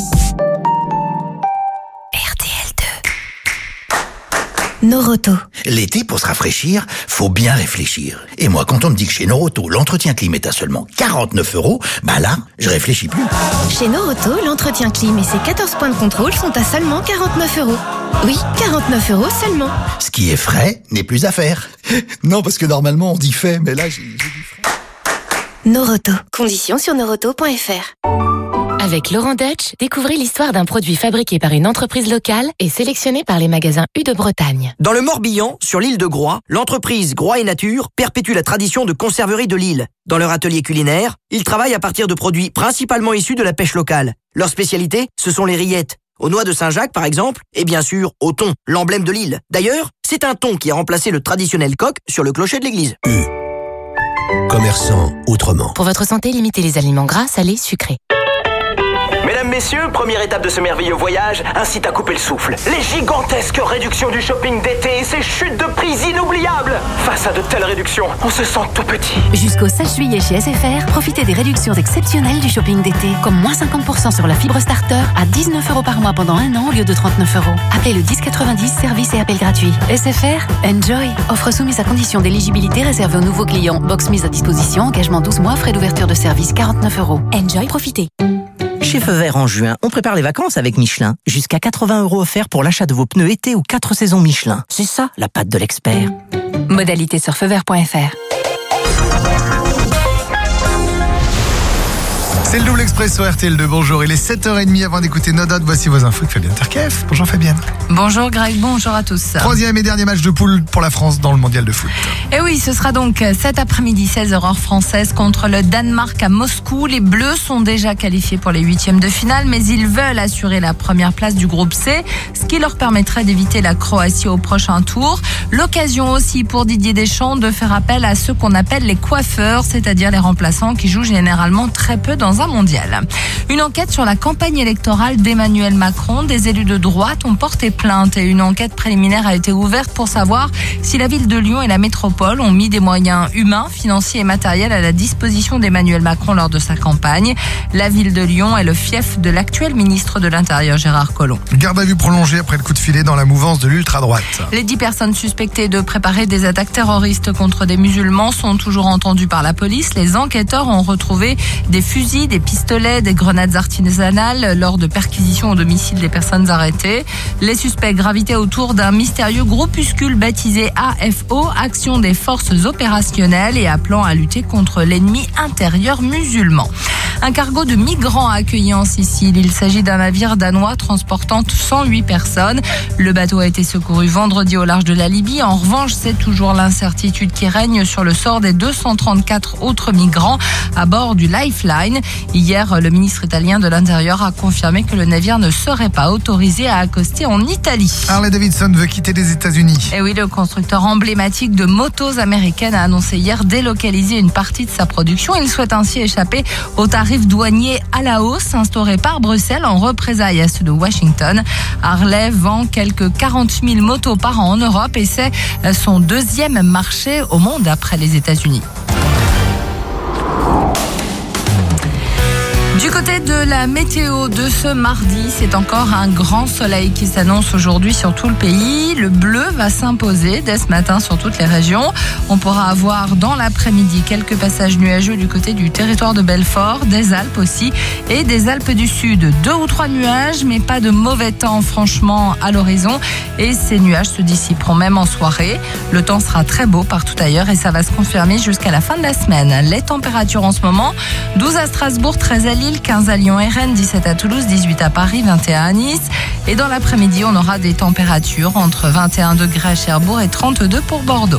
Noroto. L'été, pour se rafraîchir, faut bien réfléchir. Et moi, quand on me dit que chez Noroto, l'entretien clim est à seulement 49 €, bah là, je réfléchis plus. Chez Noroto, l'entretien clim et ses 14 points de contrôle sont à seulement 49 €. Oui, 49 € seulement. Ce qui est frais n'est plus à faire. Non, parce que normalement, on dit fait, mais là, j'ai dit frais. Noroto. Conditions sur noroto.fr. Avec Laurent Deutsch, découvrez l'histoire d'un produit fabriqué par une entreprise locale et sélectionné par les magasins U de Bretagne. Dans le Morbihan, sur l'île de Groix, l'entreprise Groix et Nature perpétue la tradition de conserverie de l'île. Dans leur atelier culinaire, ils travaillent à partir de produits principalement issus de la pêche locale. Leur spécialité, ce sont les rillettes. Aux noix de Saint-Jacques, par exemple, et bien sûr, au thon, l'emblème de l'île. D'ailleurs, c'est un thon qui a remplacé le traditionnel coq sur le clocher de l'église. Commerçant autrement. Pour votre santé, limitez les aliments gras, salés, sucrés. Mesdames, messieurs, première étape de ce merveilleux voyage, incite à couper le souffle. Les gigantesques réductions du shopping d'été et ces chutes de prix inoubliables. Face à de telles réductions, on se sent tout petit. Jusqu'au 16 juillet chez SFR, profitez des réductions exceptionnelles du shopping d'été. Comme moins 50% sur la fibre starter à 19 € par mois pendant un an au lieu de 39 €. Appelez le 1090, service et appel gratuit. SFR, enjoy. Offre soumise à condition d'éligibilité réservée aux nouveaux clients. Box mise à disposition, engagement 12 mois, frais d'ouverture de service 49 €. Enjoy, profitez. Chez Feu Vert en juin, on prépare les vacances avec Michelin. Jusqu'à 80 € offerts pour l'achat de vos pneus été ou 4 saisons Michelin. C'est ça, la patte de l'expert. Modalité sur feuvert.fr. C'est le double expresso RTL2, bonjour. Il est 7h30 avant d'écouter No Doubt. Voici vos infos avec Fabienne Terkef. Bonjour Fabienne. Bonjour Greg, bonjour à tous. Troisième et dernier match de poule pour la France dans le mondial de foot. Et oui, ce sera donc cet après-midi 16h heure française contre le Danemark à Moscou. Les Bleus sont déjà qualifiés pour les huitièmes de finale, mais ils veulent assurer la première place du groupe C, ce qui leur permettrait d'éviter la Croatie au prochain tour. L'occasion aussi pour Didier Deschamps de faire appel à ceux qu'on appelle les coiffeurs, c'est-à-dire les remplaçants qui jouent généralement très peu dans un mondial. Une enquête sur la campagne électorale d'Emmanuel Macron. Des élus de droite ont porté plainte et une enquête préliminaire a été ouverte pour savoir si la ville de Lyon et la métropole ont mis des moyens humains, financiers et matériels à la disposition d'Emmanuel Macron lors de sa campagne. La ville de Lyon est le fief de l'actuel ministre de l'Intérieur Gérard Collomb. Garde à vue prolongée après le coup de filet dans la mouvance de l'ultra-droite. Les 10 personnes suspectées de préparer des attaques terroristes contre des musulmans sont toujours entendues par la police. Les enquêteurs ont retrouvé des fusils fusils, des pistolets, des grenades artisanales lors de perquisitions au domicile des personnes arrêtées. Les suspects gravitaient autour d'un mystérieux groupuscule baptisé AFO, Action des Forces Opérationnelles, et appelant à lutter contre l'ennemi intérieur musulman. Un cargo de migrants accueilli en Sicile. Il s'agit d'un navire danois transportant 108 personnes. Le bateau a été secouru vendredi au large de la Libye. En revanche, c'est toujours l'incertitude qui règne sur le sort des 234 autres migrants à bord du Lifeline. Hier, le ministre italien de l'Intérieur a confirmé que le navire ne serait pas autorisé à accoster en Italie. Harley Davidson veut quitter les États-Unis. Et oui, le constructeur emblématique de motos américaines a annoncé hier délocaliser une partie de sa production. Il souhaite ainsi échapper aux tarifs douaniers à la hausse instaurés par Bruxelles en représailles à ceux de Washington. Harley vend quelques 40 000 motos par an en Europe et c'est son deuxième marché au monde après les États-Unis. Du côté de la météo de ce mardi, c'est encore un grand soleil qui s'annonce aujourd'hui sur tout le pays. Le bleu va s'imposer dès ce matin sur toutes les régions. On pourra avoir dans l'après-midi quelques passages nuageux du côté du territoire de Belfort, des Alpes aussi et des Alpes du Sud. 2 ou 3 nuages, mais pas de mauvais temps franchement à l'horizon. Et ces nuages se dissiperont même en soirée. Le temps sera très beau partout ailleurs et ça va se confirmer jusqu'à la fin de la semaine. Les températures en ce moment, 12 à Strasbourg, 13 à Lille, 15 à Lyon et Rennes, 17 à Toulouse, 18 à Paris, 21 à Nice. Et dans l'après-midi, on aura des températures entre 21 degrés à Cherbourg et 32 pour Bordeaux.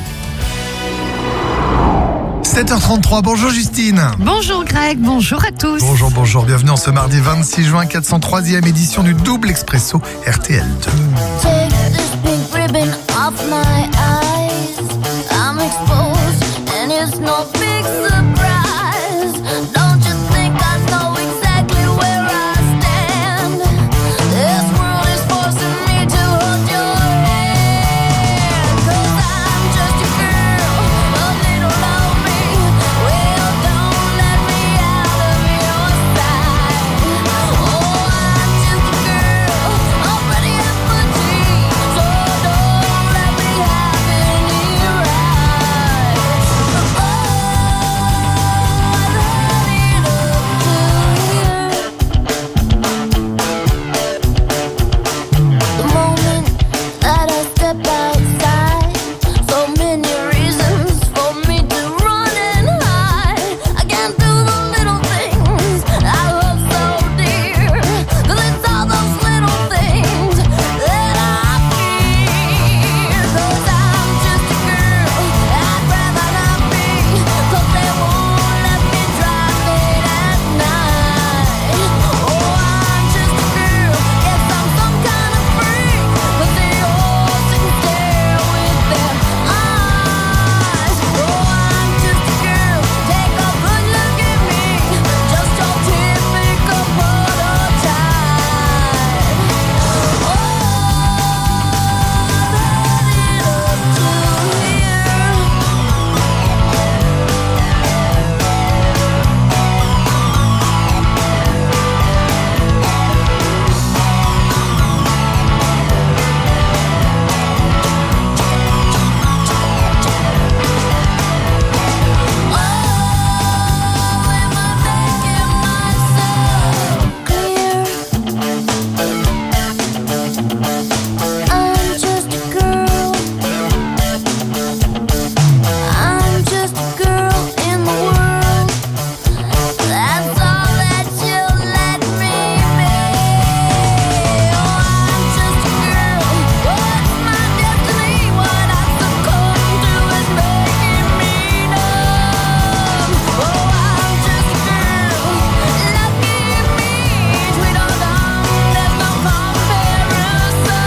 7h33, bonjour Justine. Bonjour Greg, bonjour à tous. Bonjour, bienvenue en ce mardi 26 juin, 403e édition du Double Expresso RTL 2. Take this pink ribbon off my eyes. I'm exposed and it's no big surprise. Don't you think I know exactly where I stand? This world is forcing me to hold your hand. 'Cause I'm just a girl, a little lonely. Well, don't let me out of your sight. Oh, I'm just a girl, already at my dreams. So don't let me have any rights. Oh, the moment that I step outside, so many reasons for me to run and hide. I can't do the little things I love so dear, 'cause it's all those little things that I fear. 'Cause I'm just a girl, I'd rather not be, 'cause they won't let me drive late at night. Oh, I'm just a girl, yes, I'm some kind of freak, but they all sit and stare with their eyes. Oh, I'm just a girl, take a good look at me, just your typical prototype. Oh, I'm just a girl. I'm just a girl in the world. That's all that you'll let me be. Oh, I'm just a girl. What's my destiny? What I succumb to is making me numb. Oh, I'm just a girl. Lucky me, sweet or dumb, there's no comparison.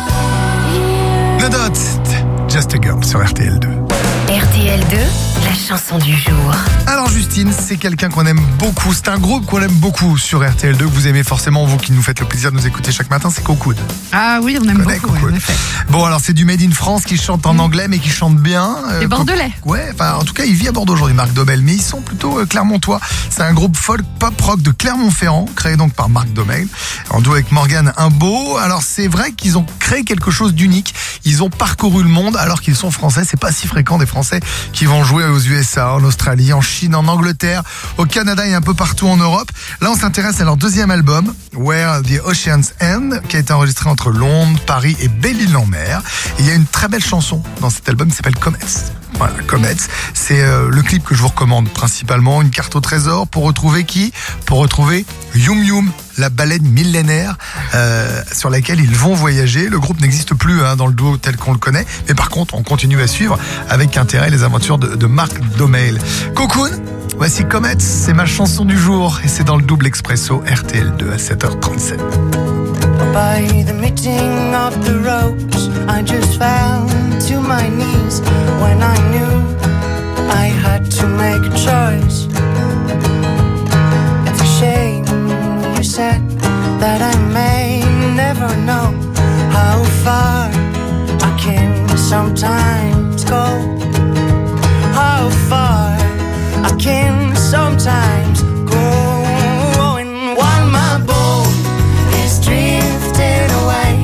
Le Dot, Just a Girl sur RTL 2. RTL 2, la chanson chanson du jour. Alors Justine, c'est quelqu'un qu'on aime beaucoup, c'est un groupe qu'on aime beaucoup sur RTL2, que vous aimez forcément, vous qui nous faites le plaisir de nous écouter chaque matin, c'est Cocoon. Ah oui, on aime beaucoup, Cocoon. en effet. Bon, alors c'est du Made in France qui chante en anglais mais qui chante bien. Les Bordelais. Ouais, enfin en tout cas il vit à Bordeaux aujourd'hui, Marc Domel, mais ils sont plutôt clermontois. C'est un groupe folk pop rock de Clermont-Ferrand, créé donc par Marc Domel, en duo avec Morgane Imbeau. Alors c'est vrai qu'ils ont créé quelque chose d'unique, ils ont parcouru le monde alors qu'ils sont français, c'est pas si fréquent des Français qui vont jouer aux USA, en Australie, en Chine, en Angleterre, au Canada et un peu partout en Europe. Là on s'intéresse à leur deuxième album, Where the Oceans End, qui a été enregistré entre Londres, Paris et Belle-Île-en-Mer. Et il y a une très belle chanson dans cet album qui s'appelle Comets. Voilà, Comets. C'est le clip que je vous recommande principalement, une carte au trésor pour retrouver qui ? Pour retrouver Yum Yum, la baleine millénaire sur laquelle ils vont voyager. Le groupe n'existe plus dans le duo tel qu'on le connaît, mais par contre on continue à suivre avec intérêt les aventures de Marc Domel. Cocoon, voici Comets, c'est ma chanson du jour et c'est dans le double expresso RTL2 à 7h37. By the meeting of the ropes, I just fell to my knees when I knew I had to make a choice. It's a shame you said that I may never know how far I can sometimes go. How far I can sometimes go. And while my boat is drifting away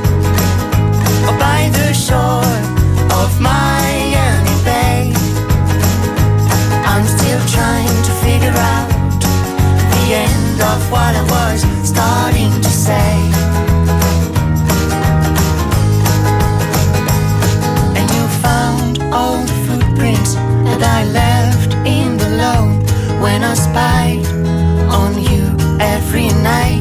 by the shore of Miami Bay, I'm still trying to figure out the end of what I was starting to say. And you found all the footprints that I left in the loan when I spied on you every night.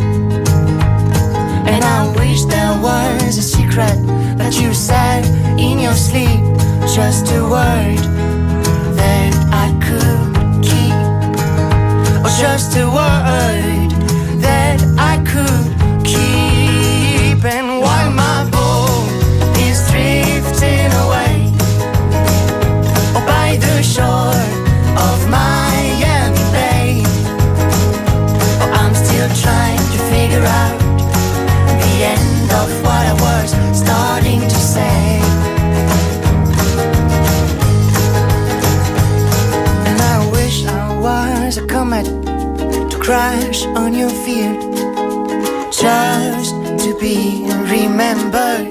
And I wish there was a secret that you said in your sleep, just a word that I could keep, or just a word that I could keep. And while my boat is drifting away by the shore of Miami Bay, I'm still trying to figure out the end of what I was starting to say. And I wish I was a comet to crash on your field, just to be remembered.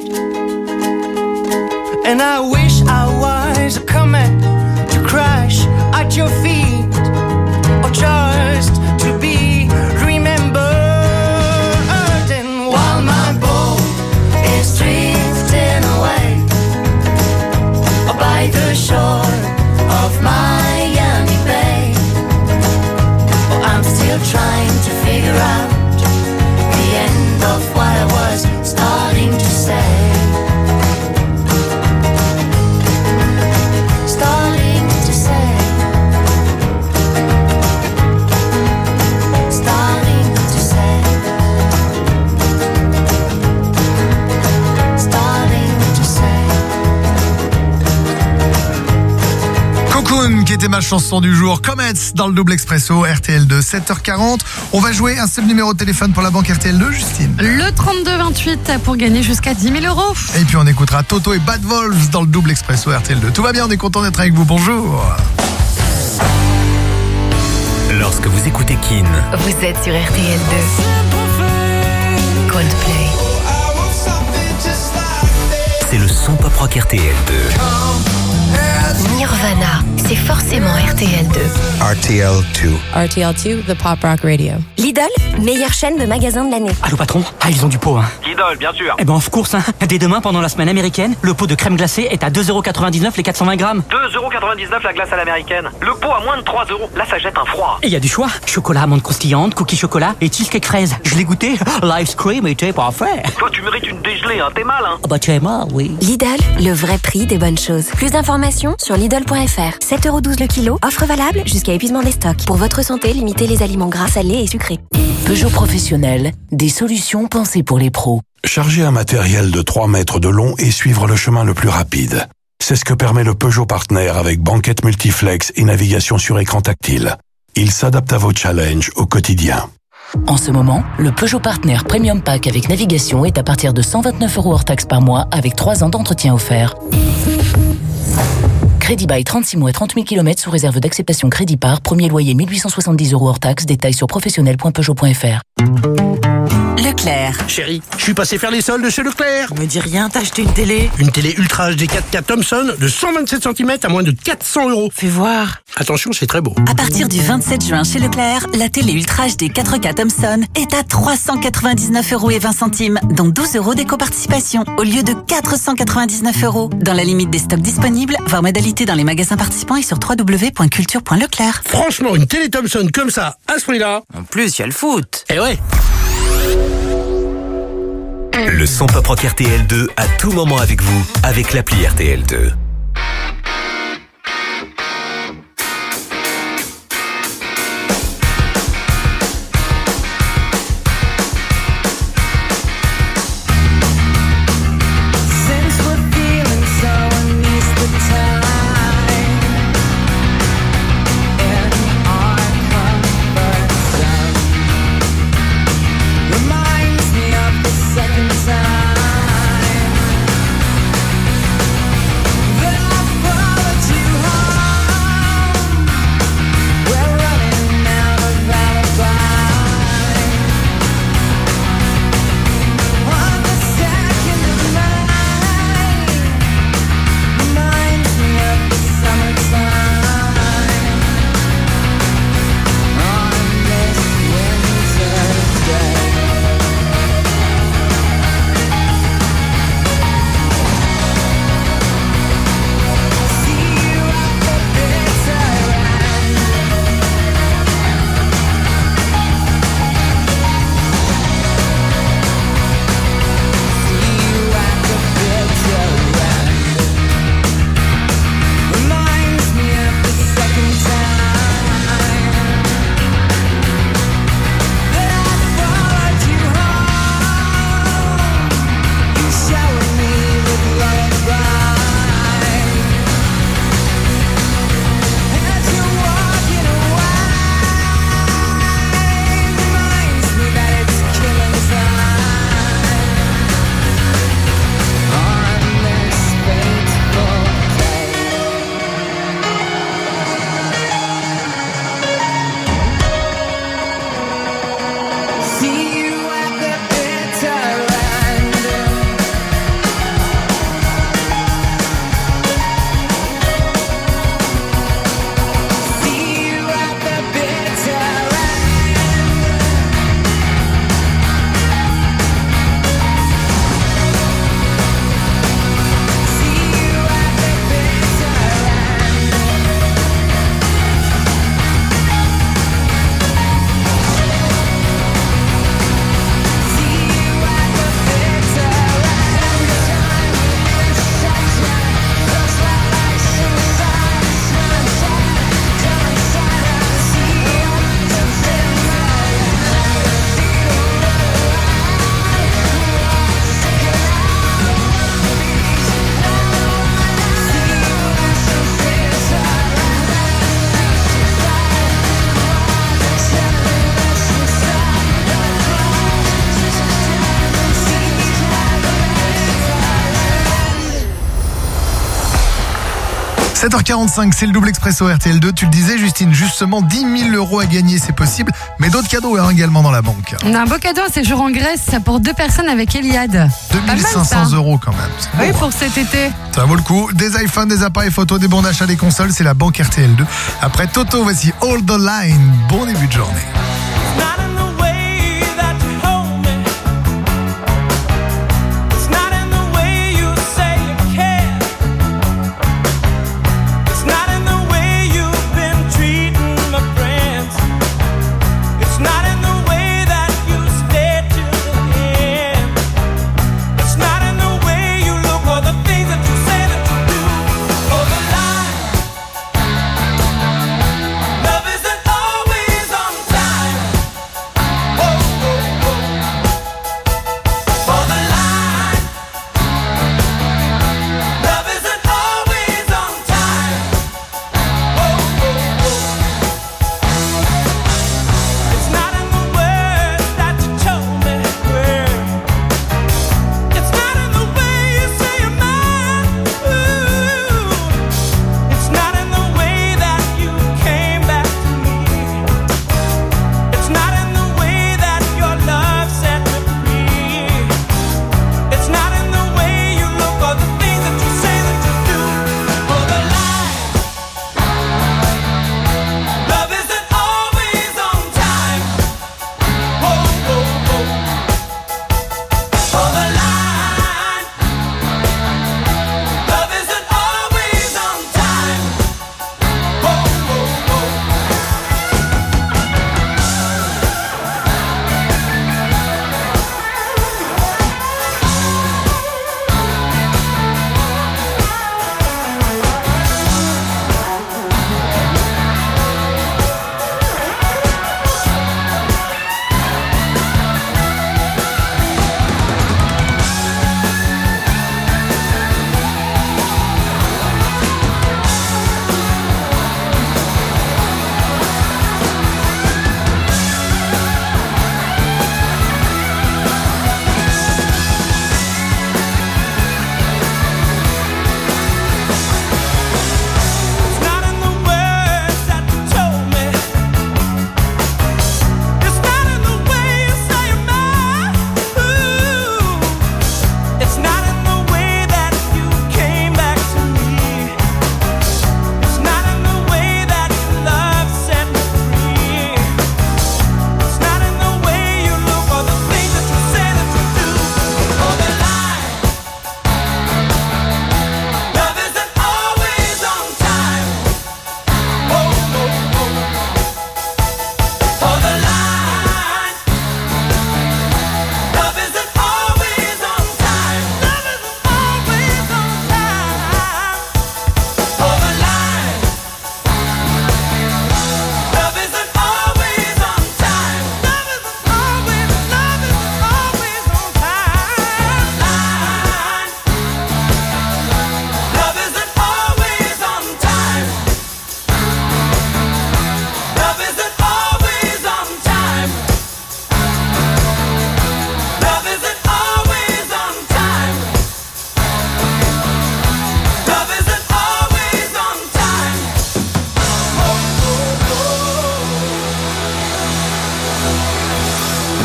And I wish I was a comet to crash at your feet, or just to be remembered. And while my boat is drifting away by the shore of Miami Bay, I'm still trying to figure out the end of what I was starting to say. Starting to say. Starting to say. Starting to say. Cocoon, qui était ma chanson du jour, Comets dans le double expresso RTL2, 7h40. On va jouer un seul numéro de téléphone pour la banque RTL2, Justine. Le 32-28 pour gagner jusqu'à 10 000 euros. Et puis on écoutera Toto et Bad Wolves dans le double expresso RTL2. Tout va bien, on est content d'être avec vous. Bonjour. Lorsque vous écoutez Kin, Vous êtes sur RTL2. Coldplay. c'est le son pop rock RTL2. Nirvana, c'est forcément RTL2. RTL2. RTL2, the pop rock radio. Lidl, meilleure chaîne de magasins de l'année. Allô patron? Ah, ils ont du pot, hein. Lidl, bien sûr. Eh ben, of course, hein. Dès demain, pendant la semaine américaine, le pot de crème glacée est à 2,99€ les 420 grammes. 2,99€ la glace à l'américaine. Le pot à moins de 3€. Là, ça jette un froid. Et il y a du choix. Chocolat, amande croustillante, cookie chocolat et cheesecake fraise. Je l'ai goûté. L'ice cream était parfait. Toi, tu mérites une dégelée, hein. T'es mal, hein. Oh bah, tu es mal, oui. Lidl, le vrai prix des bonnes choses. Plus d'informations sur Lidl.fr. 7,12€ le kilo. Offre valable jusqu'à épuisement des stocks. Pour votre santé, limitez les aliments gras, salés et sucrés. Peugeot Professionnel, des solutions pensées pour les pros. Charger un matériel de 3 mètres de long et suivre le chemin le plus rapide. C'est ce que permet le Peugeot Partner avec banquette multiflex et navigation sur écran tactile. Il s'adapte à vos challenges au quotidien. En ce moment, le Peugeot Partner Premium Pack avec navigation est à partir de 129 € hors taxe par mois avec 3 ans d'entretien offert. Crédit bail 36 mois, 30 000 km sous réserve d'acceptation crédit par. Premier loyer 1870 € hors taxe. Détails sur professionnel.peugeot.fr. Leclerc. Chérie, je suis passé faire les soldes chez Leclerc. Me dis rien, t'as acheté une télé? Une télé Ultra HD 4K Thomson de 127 cm à moins de 400 €. Fais voir. Attention, c'est très beau. À partir du 27 juin chez Leclerc, la télé Ultra HD 4K Thomson est à 399,20 €, dont 12 € d'éco-participation, au lieu de 499 €. Dans la limite des stocks disponibles, voir modalité dans les magasins participants et sur www.culture.leclerc. Franchement, une télé Thomson comme ça, à ce prix-là. En plus, il y a le foot. Eh ouais. Le son pop rock RTL2 à tout moment avec vous, avec l'appli RTL2. « 7h45, c'est le double expresso RTL2. Tu le disais, Justine, justement, 10 000 € à gagner, c'est possible. Mais d'autres cadeaux également dans la banque. On a un beau cadeau, un séjour en Grèce pour 2 personnes avec Eliade. 2 500 € quand même. Oui, pour cet été. Ça vaut le coup. Des iPhones, des appareils photos, des bons d'achat, des consoles, c'est la banque RTL2. Après Toto, voici All the Line. Bon début de journée.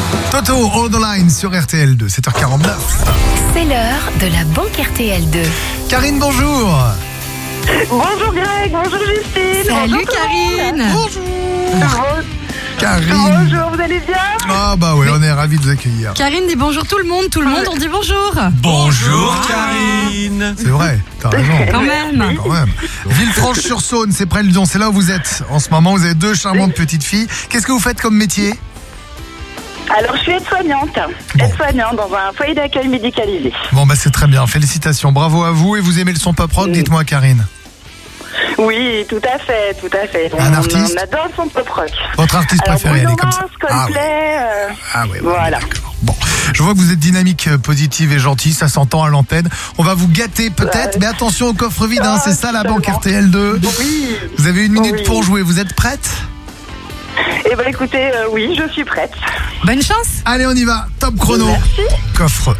Toto, Hold the Line sur RTL2, 7h49. C'est l'heure de la banque RTL2. Karine, bonjour. Bonjour Greg, bonjour Justine. Salut bonjour Karine. Bonjour. Karine. Bonjour, vous allez bien? Ah bah oui, on est ravis de vous accueillir. Karine dit bonjour tout le monde, on dit bonjour. Bonjour Karine. C'est vrai, t'as raison. Quand même. Villefranche-sur-Saône, c'est près de Lyon, c'est là où vous êtes. En ce moment, vous avez deux charmantes petites filles. Qu'est-ce que vous faites comme métier? Alors, je suis aide-soignante. Aide-soignante dans un foyer d'accueil médicalisé. Bon bah c'est très bien, félicitations, bravo à vous. Et vous aimez le son pop rock, dites-moi Karine. Oui, tout à fait, tout à fait. Un artiste? On adore le son pop rock. Votre artiste préféré, elle est comme ça. Coldplay, voilà. Bon, je vois que vous êtes dynamique, positive et gentille, ça s'entend à l'antenne. On va vous gâter peut-être, mais attention au coffre vide, hein, c'est ça la banque RTL2. Oui. Vous avez 1 minute pour jouer, vous êtes prête? Eh ben écoutez, oui, je suis prête. Bonne chance. Allez, on y va, top chrono. Merci. Coffre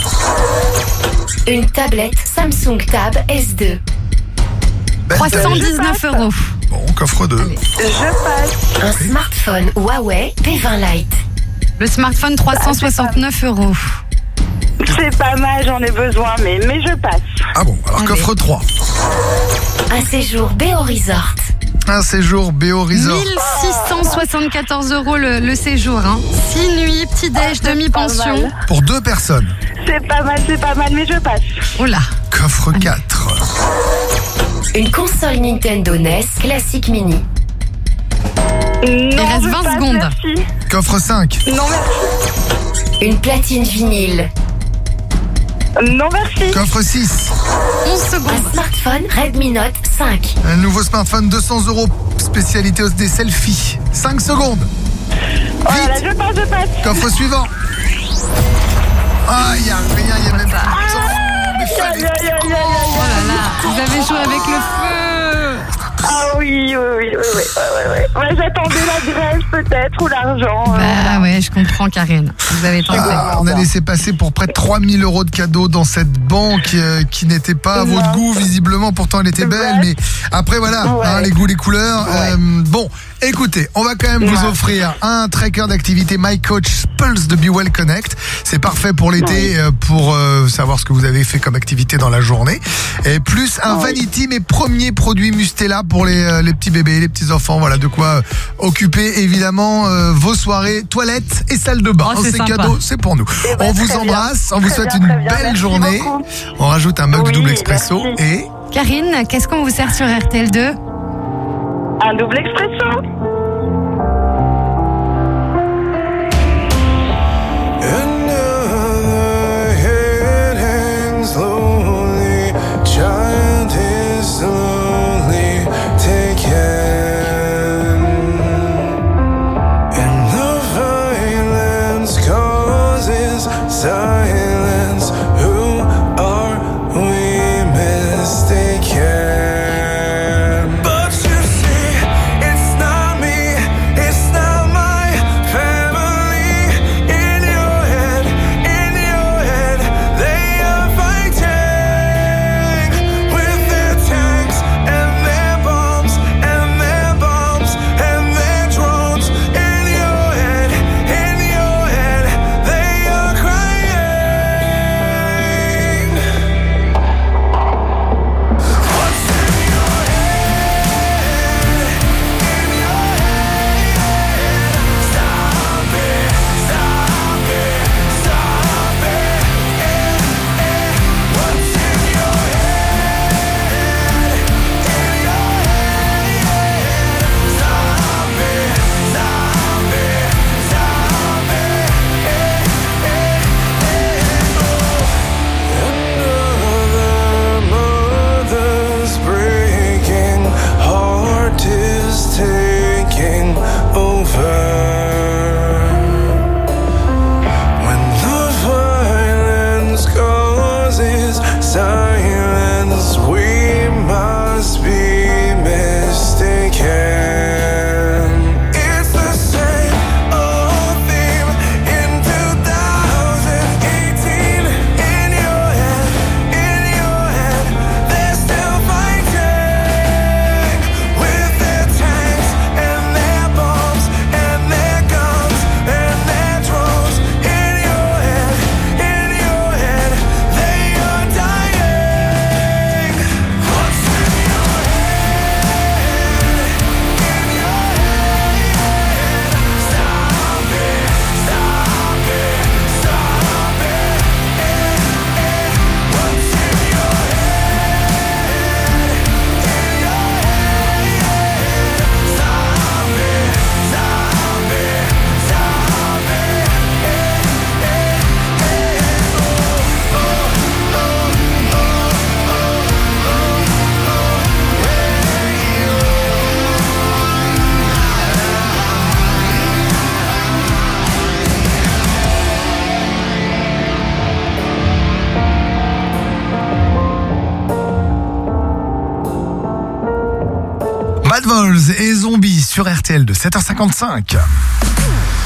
1. Une tablette Samsung Tab S2. 319 €. Bon, coffre 2. Je passe. Un smartphone Huawei P20 Lite. Le smartphone 369 €. C'est pas mal, j'en ai besoin, mais je passe. Ah bon, alors coffre 3. Un séjour BO Resort. Un séjour BO Resort. 1674 € le séjour. 6 nuits, petit-déj, demi-pension. Pour 2 personnes. C'est pas mal, mais je passe. Oh là. Coffre 4. Une console Nintendo NES classique mini. Il reste 20 secondes. Merci. Coffre 5. Non, merci. Une platine vinyle. Non, merci. Coffre 6. 11 secondes. Un smartphone Redmi Note 5. Un nouveau smartphone 200 €, spécialité des selfies. 5 secondes. Voilà, je passe. Coffre suivant. Ah, y a rien, y a même pas de temps. Mais fallait... Oh là là, vous avez joué avec le feu. Ah oui. Ouais, j'attendais la grève peut-être ou l'argent. Bah ouais, je comprends Karine. Vous avez tenté. On a laissé passer pour près de 3000 € de cadeaux dans cette banque qui n'était pas à votre goût visiblement, pourtant elle était belle, mais après voilà, les goûts, les couleurs. Bon, écoutez, on va quand même vous offrir un tracker d'activité My Coach Pulse de Be Well Connect. C'est parfait pour l'été, pour savoir ce que vous avez fait comme activité dans la journée. Et plus un Vanity, mes premiers produits Mustela pour les petits bébés, les petits enfants. Voilà, de quoi occuper évidemment vos soirées, toilettes et salle de bain. C'est cadeau, c'est pour nous. On vous embrasse, on vous souhaite une belle journée. On rajoute un mug de double expresso et... Karine, qu'est-ce qu'on vous sert sur RTL2? Un double expresso. Silence, who are we mistaken? But you see, it's not me. et Zombie sur RTL de 7h55.